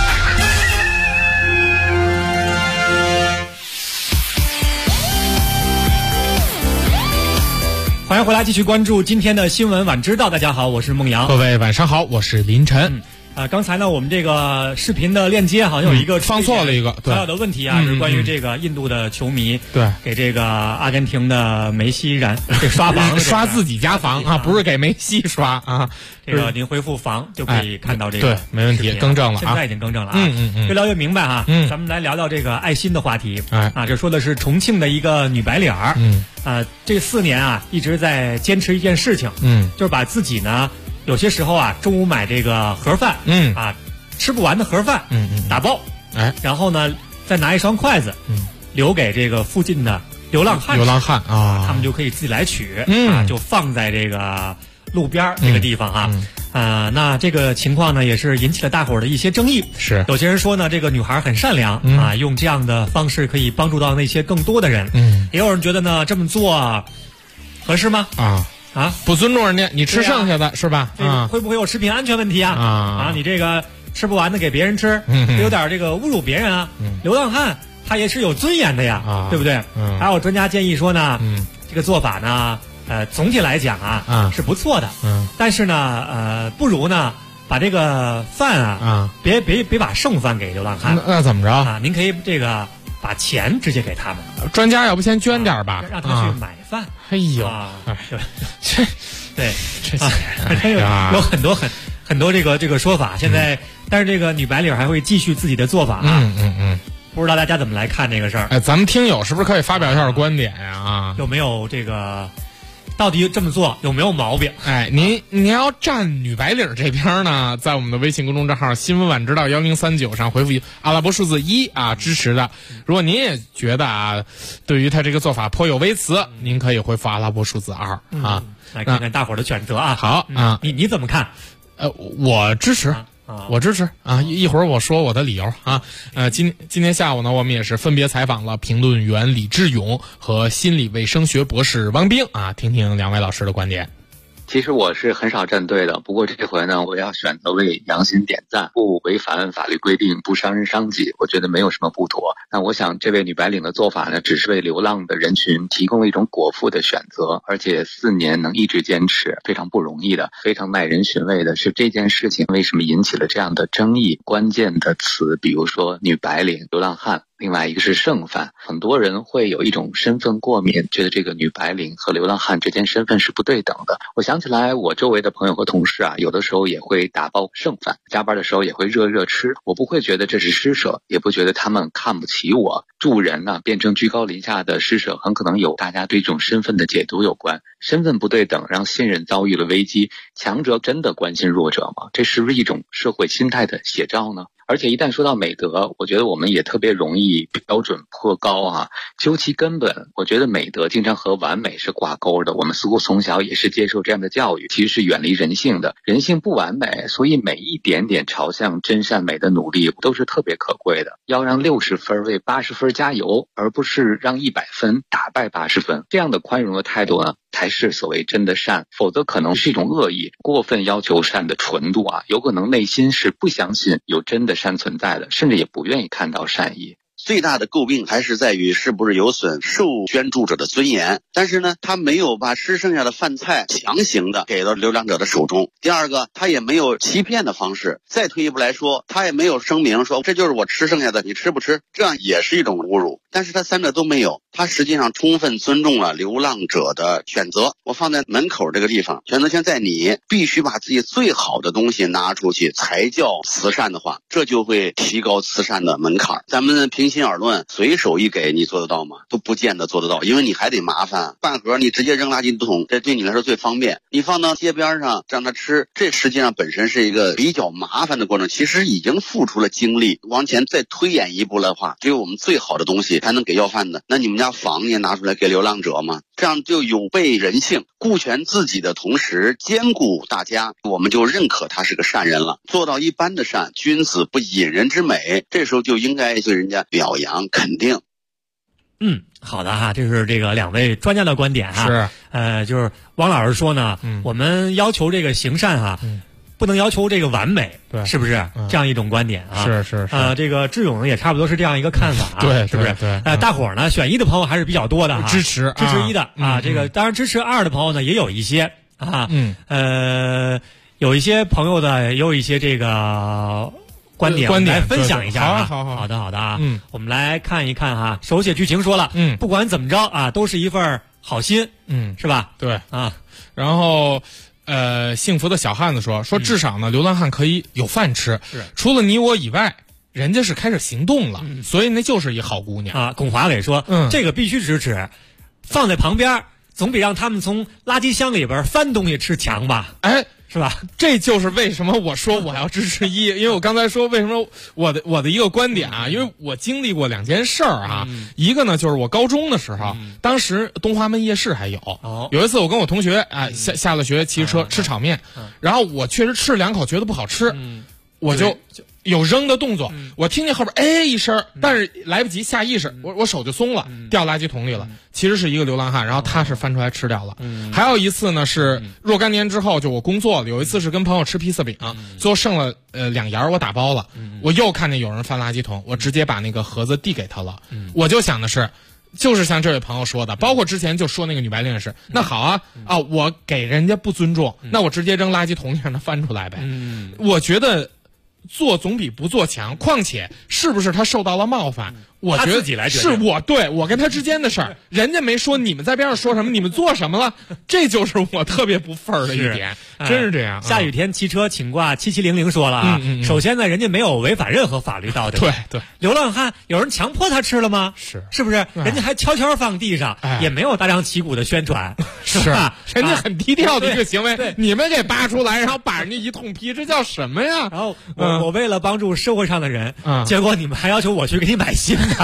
欢迎回来，继续关注今天的新闻晚知道。大家好，我是孟阳。 各位晚上好，我是林晨。 刚才呢，我们这个视频的链接好像有一个放错了一个小小的问题啊，是关于这个印度的球迷对给这个阿根廷的梅西这刷房刷自己家房啊，不是给梅西刷啊。 这个您回复房就可以看到这个， 对，没问题，更正了啊， 现在已经更正了啊。越聊越明白哈。咱们来聊聊这个爱心的话题。这说的是重庆的一个女白领儿。这4年啊一直在坚持一件事情。就是把自己呢。有些时候啊，中午买这个盒饭，吃不完的盒饭，打包，然后呢，再拿一双筷子，留给这个附近的流浪汉啊，他们就可以自己来取，就放在这个路边这个地方哈。那这个情况呢，也是引起了大伙儿的一些争议。 是， 有些人说呢，这个女孩很善良啊，用这样的方式可以帮助到那些更多的人。也有人觉得呢，这么做合适吗？ 不尊重人家，你吃剩下的是吧？ 会不会有食品安全问题啊？你这个吃不完的给别人吃，这有点这个侮辱别人啊。流浪汉他也是有尊严的呀，对不对？还有专家建议说呢，这个做法呢，总体来讲啊是不错的，但是呢，不如呢把这个饭别把剩饭给流浪汉。 那怎么着啊？您可以这个把钱直接给他们。 专家要不先捐点吧， 让他去买饭。 哎呦， 对，有很多这个说法。现在，但是这个女白领还会继续自己的做法啊。不知道大家怎么来看这个事儿？ 咱们听友是不是可以发表一下观点呀？ 有没有这个？到底这么做有没有毛病？ 您要站女白领这边呢，在我们的微信公众账号新闻晚知道1039上回复阿拉伯数字1啊，支持的。如果您也觉得啊，对于他这个做法颇有微词，您可以回复阿拉伯数字2啊。 来看看大伙儿的选择啊。 好啊， 你怎么看？ 我支持。我支持啊！一会儿我说我的理由啊。今天下午呢，我们也是分别采访了评论员李志勇和心理卫生学博士汪冰啊，听听两位老师的观点。 其实我是很少站队的，不过这回呢，我要选择为杨鑫点赞，不违反法律规定，不伤人伤己，我觉得没有什么不妥。那我想这位女白领的做法呢，只是为流浪的人群提供了一种果腹的选择，而且4年能一直坚持，非常不容易的。非常耐人寻味的是这件事情为什么引起了这样的争议，关键的词比如说女白领、流浪汉，另外一个是剩饭。很多人会有一种身份过敏，觉得这个女白领和流浪汉之间身份是不对等的。我想起来我周围的朋友和同事啊，有的时候也会打包剩饭，加班的时候也会热吃。我不会觉得这是施舍，也不觉得他们看不起我。助人呢，变成居高临下的施舍，很可能有大家对这种身份的解读有关。身份不对等让信任遭遇了危机，强者真的关心弱者吗？这是不是一种社会心态的写照呢？而且一旦说到美德，我觉得我们也特别容易标准颇高啊。究其根本，我觉得美德经常和完美是挂钩的。我们似乎从小也是接受这样的教育，其实是远离人性的。人性不完美，所以每一点点朝向真善美的努力都是特别可贵的。要让60分为80分加油，而不是让100分打败80分。这样的宽容的态度呢，才是所谓真的善，否则可能是一种恶意。过分要求善的纯度啊，有可能内心是不相信有真的善存在的，甚至也不愿意看到善意。 最大的诟病还是在于是不是有损受捐助者的尊严。但是呢，他没有把吃剩下的饭菜强行的给到流浪者的手中。第二个，他也没有欺骗的方式。再退一步来说，他也没有声明说这就是我吃剩下的，你吃不吃？这样也是一种侮辱。但是他三者都没有，他实际上充分尊重了流浪者的选择。我放在门口这个地方，选择权在你，必须把自己最好的东西拿出去才叫慈善的话，这就会提高慈善的门槛。咱们平心而论，随手一给你做得到吗？都不见得做得到，因为你还得麻烦。饭盒你直接扔垃圾桶，这对你来说最方便。你放到街边上让他吃，这实际上本身是一个比较麻烦的过程，其实已经付出了精力。往前再推演一步的话，只有我们最好的东西才能给要饭的。那你们家房也拿出来给流浪者吗？这样就有悖人性，顾全自己的同时兼顾大家，我们就认可他是个善人了。做到一般的善，君子不引人之美，这时候就应该对人家表扬肯定。 好的哈，这是这个两位专家的观点哈。 是， 就是王老师说呢，我们要求这个行善哈，不能要求这个完美， 对， 是不是？这样一种观点啊。 是。 这个志勇也差不多是这样一个看法啊， 对， 是不是？ 对。 大伙儿呢选一的朋友还是比较多的哈， 支持一的啊。这个当然支持二的朋友呢也有一些啊，有一些朋友呢也有一些这个观点来分享一下啊。好的啊。我们来看一看哈，手写剧情说了，不管怎么着啊，都是一份好心，是吧？ 对啊。 然后幸福的小汉子说至少呢，流浪汉可以有饭吃，除了你我以外，人家是开始行动了，所以那就是一好姑娘啊。巩华给说，这个必须支持，放在旁边总比让他们从垃圾箱里边翻东西吃强吧？ 哎。 是吧？ 这就是为什么我说我要支持一，因为我刚才说为什么我的一个观点啊，因为我经历过两件事儿啊，一个呢就是我高中的时候，当时东华门夜市还有，有一次我跟我同学下了学骑车吃炒面，然后我确实吃了2口觉得不好吃，我就有扔的动作，我听见后边一声，但是来不及下意识，我手就松了，掉垃圾桶里了。其实是一个流浪汉，然后他是翻出来吃掉了。还有一次呢是若干年之后，就我工作了，有一次是跟朋友吃披萨饼，最后剩了2沿我打包了，我又看见有人翻垃圾桶，我直接把那个盒子递给他了。我就想的是，就是像这位朋友说的，包括之前就说那个女白领是，那好啊，我给人家不尊重，那我直接扔垃圾桶里让他翻出来呗。我觉得做总比不做强，况且是不是他受到了冒犯，我觉得自己来是我跟他之间的事儿，人家没说，你们在边上说什么，你们做什么了，这就是我特别不忿儿的一点，真是这样。 下雨天骑车请挂7700说了啊，首先呢，人家没有违反任何法律道德， 对， 流浪汉有人强迫他吃了吗？是不是？人家还悄悄放地上，也没有大张旗鼓的宣传， 是吧？人家很低调的一个行为，你们给扒出来，然后把人家一通批，这叫什么呀？ 然后我为了帮助社会上的人，结果你们还要求我去给你买新的。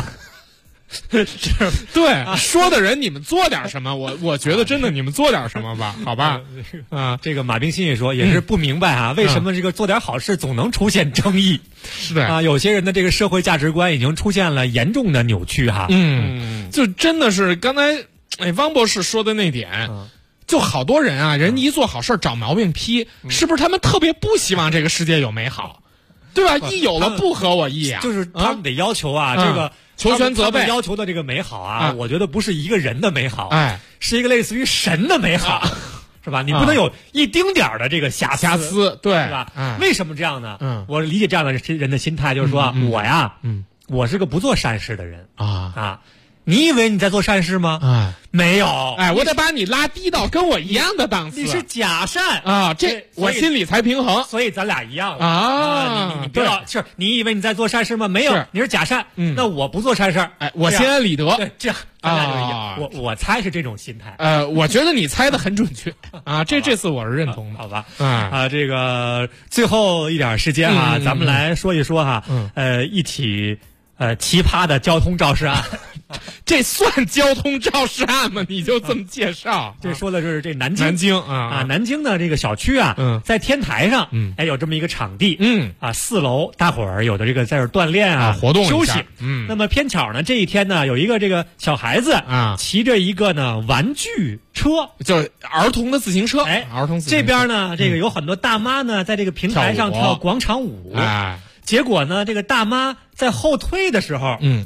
对，说的人你们做点什么？我觉得真的你们做点什么吧，好吧？ 这个马冰心也说，也是不明白啊，为什么这个做点好事总能出现争议？ 是的啊，有些人的这个社会价值观已经出现了严重的扭曲哈。 就真的是刚才汪博士说的那点。就好多人啊，人一做好事找毛病批，是不是他们特别不希望这个世界有美好，对吧？一有了不合我意啊， 就是他们得要求啊，这个求全责备， 要求的这个美好啊，我觉得不是一个人的美好，是一个类似于神的美好，是吧？你不能有一丁点儿的这个瑕疵， 对， 是吧？为什么这样呢？我理解这样的人的心态，就是说我呀，我是个不做善事的人啊。你以为你在做善事吗？没有， 我得把你拉低到跟我一样的档次。 你是假善啊，这我心里才平衡， 所以咱俩一样啊。 你不要是，你以为你在做善事吗？没有，你是假善。那我不做善事， 我心安理得。 对，这样咱俩就一样。我猜是这种心态。 我觉得你猜的很准确啊，这次我是认同的， 好吧？这个最后一点时间啊，咱们来说一说哈，一起奇葩的交通肇事案。 这算交通肇事案吗？你就这么介绍？ 这说的是这南京南京的这个小区啊，在天台上，有这么一个场地，4楼大伙儿有的这个在这锻炼啊， 活动休息。那么偏巧呢，这一天呢，有一个这个小孩子骑着一个呢玩具车， 就是儿童的自行车。儿童自行车这边呢，这个有很多大妈呢，在这个平台上跳广场舞。结果呢，这个大妈在后退的时候，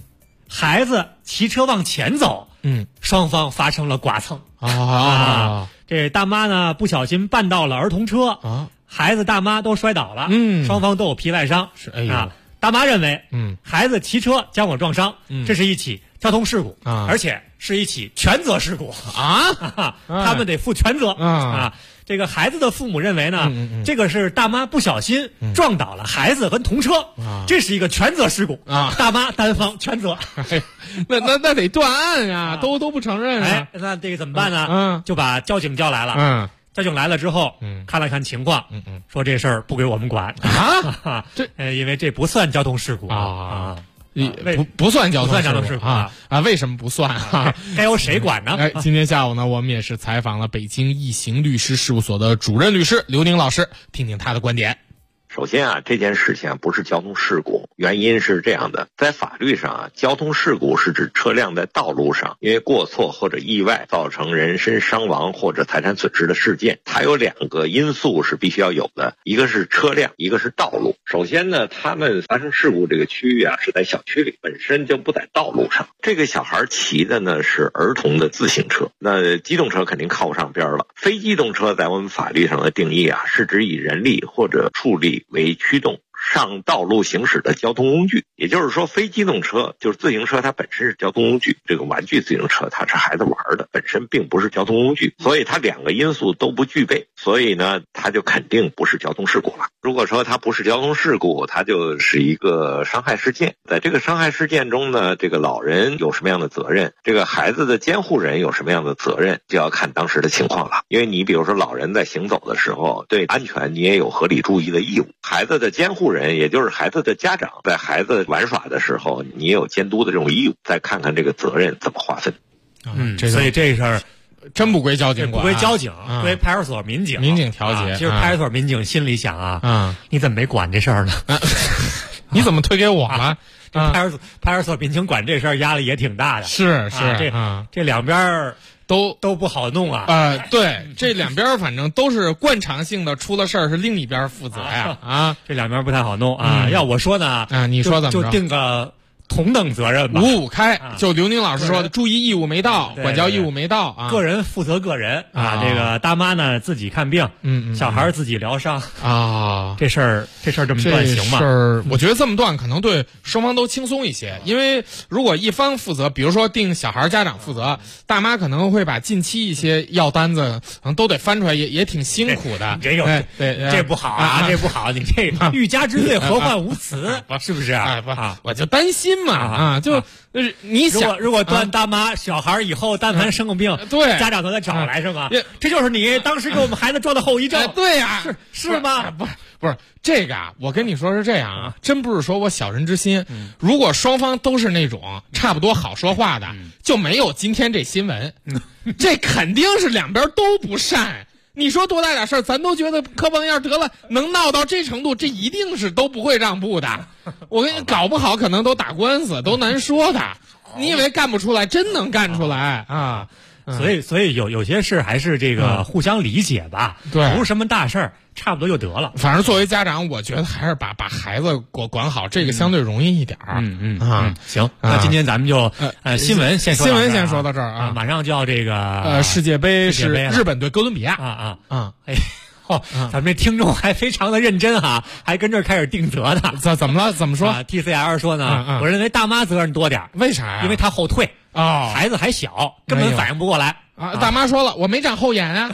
孩子骑车往前走，双方发生了剐蹭这大妈呢不小心绊到了儿童车孩子大妈都摔倒了，双方都有皮外伤。大妈认为，孩子骑车将我撞伤，这是一起交通事故而且是一起全责事故他们得负全责这个孩子的父母认为呢，这个是大妈不小心撞倒了孩子跟童车，这是一个全责事故大妈单方全责。 那得断案呀，都不承认那这个怎么办呢？就把交警叫来了。交警来了之后，看了看情况，说这事儿不归我们管因为这不算交通事故不算交通事故为什么不算该由谁管呢？ 今天下午呢，我们也是采访了北京易行律师事务所的主任律师刘宁老师，听听他的观点。 首先这件事情不是交通事故，原因是这样的，在法律上交通事故是指车辆在道路上因为过错或者意外造成人身伤亡或者财产损失的事件，它有2个因素是必须要有的，一个是车辆，一个是道路。首先呢，他们发生事故这个区域是在小区里，本身就不在道路上。这个小孩骑的呢是儿童的自行车，那机动车肯定靠不上边了。非机动车在我们法律上的定义是指以人力或者畜力为驱动上道路行驶的交通工具，也就是说非机动车就是自行车，它本身是交通工具，这个玩具自行车它是孩子玩的，本身并不是交通工具，所以它2个因素都不具备，所以呢它就肯定不是交通事故了。如果说它不是交通事故，它就是一个伤害事件。在这个伤害事件中呢，这个老人有什么样的责任，这个孩子的监护人有什么样的责任，就要看当时的情况了。因为你比如说老人在行走的时候对安全你也有合理注意的义务，孩子的监护人也就是孩子的家长在孩子玩耍的时候你也有监督的这种义务，再看看这个责任怎么划分。 所以这事儿真不归交警管， 不归交警归派出所民警调节其实派出所民警心里想你怎么没管这事儿呢你怎么推给我了派出所民警管这事儿压力也挺大的。 是这2边都不好弄对，这2边反正都是惯常性的，出了事儿是另一边负责呀这2边不太好弄要我说呢你说怎么着就定个同等责任吧 ，5-5开就刘宁老师说的注意义务没到，管教义务没到个人负责个人这个大妈呢自己看病小孩自己疗伤这事儿这么断行吗？ 这事儿我觉得这么断可能对双方都轻松一些，因为如果一方负责，比如说定小孩家长负责，大妈可能会把近期一些药单子可能都得翻出来，也挺辛苦的。 这不好这不好，你这欲加之罪何患无辞是不是我就担心你想如果断大妈小孩以后但凡生个病对家长都得找来是吗？这就是你当时给我们孩子做的后遗症对呀是吗？ 不是这个我跟你说是这样真不是说我小人之心如果双方都是那种差不多好说话的就没有今天这新闻这肯定是2边都不善你说多大点事儿咱都觉得磕碰要得了能闹到这程度，这一定是都不会让步的我跟你搞不好可能都打官司都难说的你以为干不出来真能干出来所以有些事还是这个互相理解吧对， 不是什么大事儿差不多就得了。 反正作为家长我觉得还是把孩子管好这个相对容易一点行那今天咱们就新闻先说到这儿马上就要这个世界杯是日本对哥伦比亚咱们这听众还非常的认真还跟这儿开始定责呢。 怎么了？怎么说 ？TCL 说呢，我认为大妈责任多点。 为啥呀？ 因为她后退孩子还小，根本反应不过来大妈说了，我没长后眼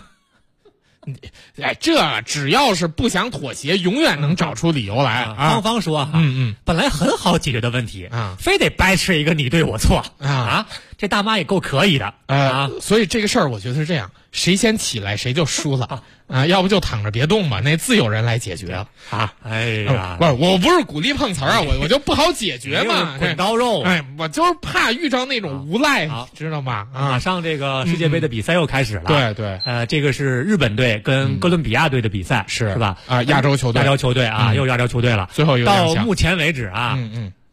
这只要是不想妥协，永远能找出理由来。 芳芳说本来很好解决的问题非得掰扯一个你对我错这大妈也够可以的所以这个事儿我觉得是这样，谁先起来谁就输了要不就躺着别动吧，那自有人来解决哎呀， 我不是鼓励碰瓷儿我就不好解决嘛， 滚刀肉我就是怕遇着那种无赖知道吗马上这个世界杯的比赛又开始了对这个是日本队跟哥伦比亚队的比赛是吧亚洲球队又亚洲球队了， 最后一个到目前为止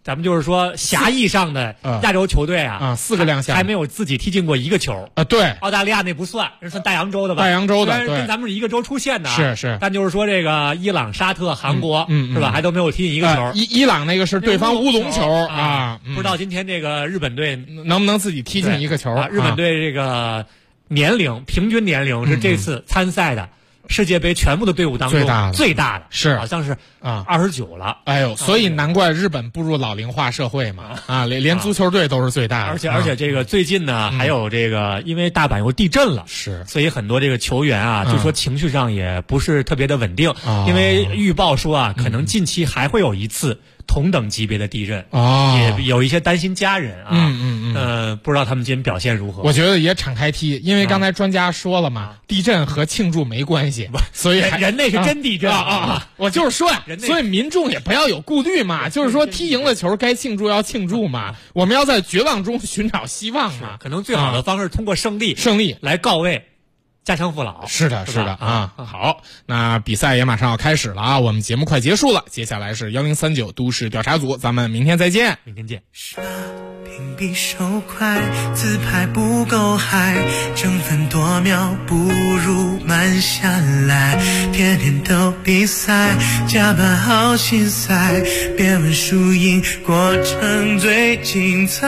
咱们就是说狭义上的亚洲球队 4个亮相还没有自己踢进过一个球对， 澳大利亚那不算，那算大洋洲的吧？ 大洋洲的， 对，跟咱们是一个洲出现的是， 但就是说这个伊朗、沙特、韩国是吧，还都没有踢进一个球。 伊朗那个是对方乌龙球不知道今天这个日本队能不能自己踢进一个球？ 日本队这个平均年龄是这次参赛的世界杯全部的队伍当中最大的， 是好像是29了。 哎呦，所以难怪日本步入老龄化社会嘛连足球队都是最大的。 而且这个最近呢，还有这个因为大阪又地震了， 是， 所以很多这个球员就说情绪上也不是特别的稳定，因为预报说可能近期还会有一次同等级别的地震也有一些担心家人不知道他们今天表现如何。 我觉得也敞开踢，因为刚才专家说了嘛，地震和庆祝没关系，所以人那是真地震我就是说所以民众也不要有顾虑嘛，就是说踢赢了球该庆祝要庆祝嘛，我们要在绝望中寻找希望嘛。 可能最好的方式通过胜利来告慰家乡父老。 是的好，那比赛也马上要开始了我们节目快结束了，接下来是1039都市调查组，咱们明天再见。 明天见。 屏蔽手快，自拍不够嗨，争分夺秒不如慢下来，天天都比赛，加班好心塞，别问输赢，过程最精彩。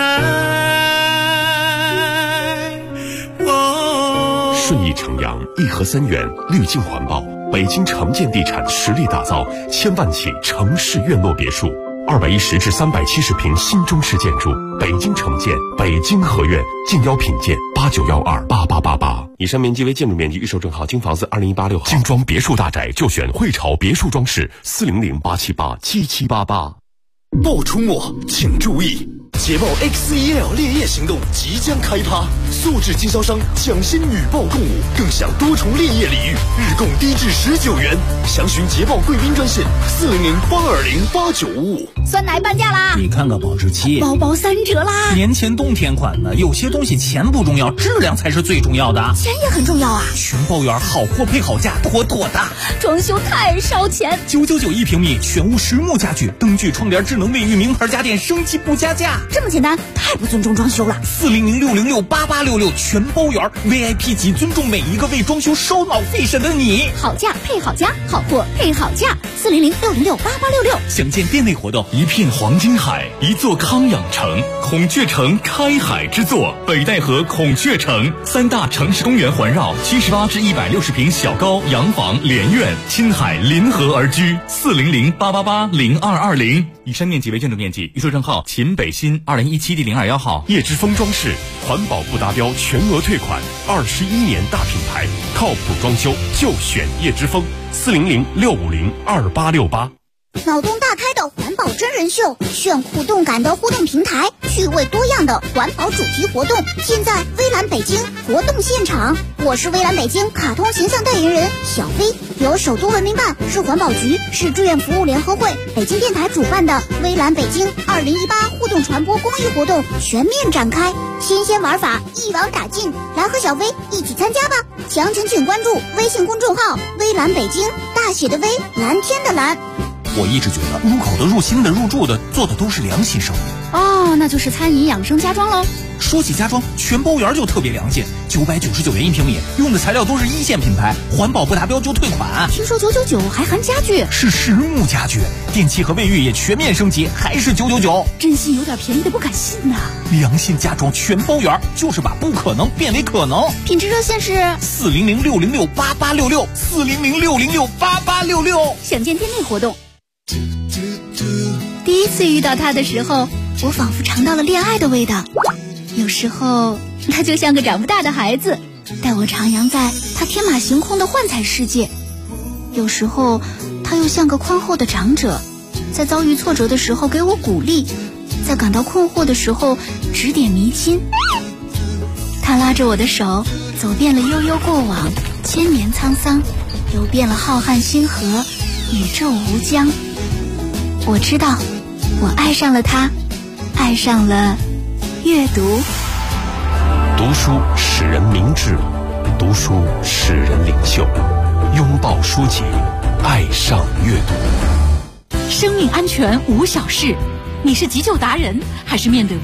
顺义城阳1盒3元，绿境环保，北京城建地产实力打造1000万起城市院落别墅，210至370平新中式建筑，北京城建，北京合院，敬邀品鉴89128888。以上面积为建筑面积预售证号京房子2018-6号。精装别墅大宅就选汇潮别墅装饰，400-878-7788。 爆出没，请注意！捷豹 XEL 烈焰行动即将开趴，素质经销商抢先女豹共舞，更享多重烈焰礼遇，日供低至19元。详询捷豹贵宾专线400-820-8955。 酸奶半价啦！ 你看看保质期， 包包3折啦！ 年前冬天款的，有些东西钱不重要，质量才是最重要的。 钱也很重要啊！ 全包圆，好货配好价，妥妥的。 装修太烧钱 ，999一平米，全屋实木家具，灯具、窗帘、智能卫浴，名牌家电，升级不加价。 这么简单，太不尊重装修了。 400-606-8866，全包圆 ，VIP 级，尊重每一个为装修烧脑费神的你。 好价配好家，好货配好价。400-606-8866， 详见店内活动。 一片黄金海，一座康养城，孔雀城开海之作，北戴河孔雀城，3大城市公园环绕，78至160平小高洋房连院，亲海临河而居。400-888-0220。以上面积为建筑面积，预售证号秦北新2017D021号。 叶之峰装饰，环保不达标全额退款，21年大品牌，靠谱装修就选叶之峰，400-650-2868。 脑洞大开的环保真人秀，炫酷动感的互动平台，趣味多样的环保主题活动，现在微蓝北京活动现场。我是微蓝北京卡通形象代言人小薇，由首都文明办、市环保局、市志愿服务联合会、北京电台主办的微蓝北京2018互动传播公益活动全面展开，新鲜玩法一网打尽，来和小薇一起参加吧！详情请关注微信公众号微蓝北京，大写的微，蓝天的蓝。 我一直觉得入口的、入心的、入住的做的都是良心生意。 哦，那就是餐饮养生家装喽。 说起家装，全包圆就特别良心，999元一平米，用的材料都是1线品牌，环保不达标就退款。 听说999还含家具， 是实木家具，电器和卫浴也全面升级，还是999。 真心有点便宜的不敢信呐。 良心家装全包圆，就是把不可能变为可能。 品质热线是 400-606-8866 400-606-8866。 想见店内活动。第一次遇到他的时候，我仿佛尝到了恋爱的味道。有时候他就像个长不大的孩子，带我徜徉在他天马行空的幻彩世界。有时候他又像个宽厚的长者，在遭遇挫折的时候给我鼓励，在感到困惑的时候指点迷津。他拉着我的手，走遍了悠悠过往，千年沧桑，游遍了浩瀚星河，宇宙无疆。我知道，我爱上了他，爱上了阅读。 读书使人明智，读书使人领袖，拥抱书籍，爱上阅读。 生命安全无小事， 你是急救达人，还是面对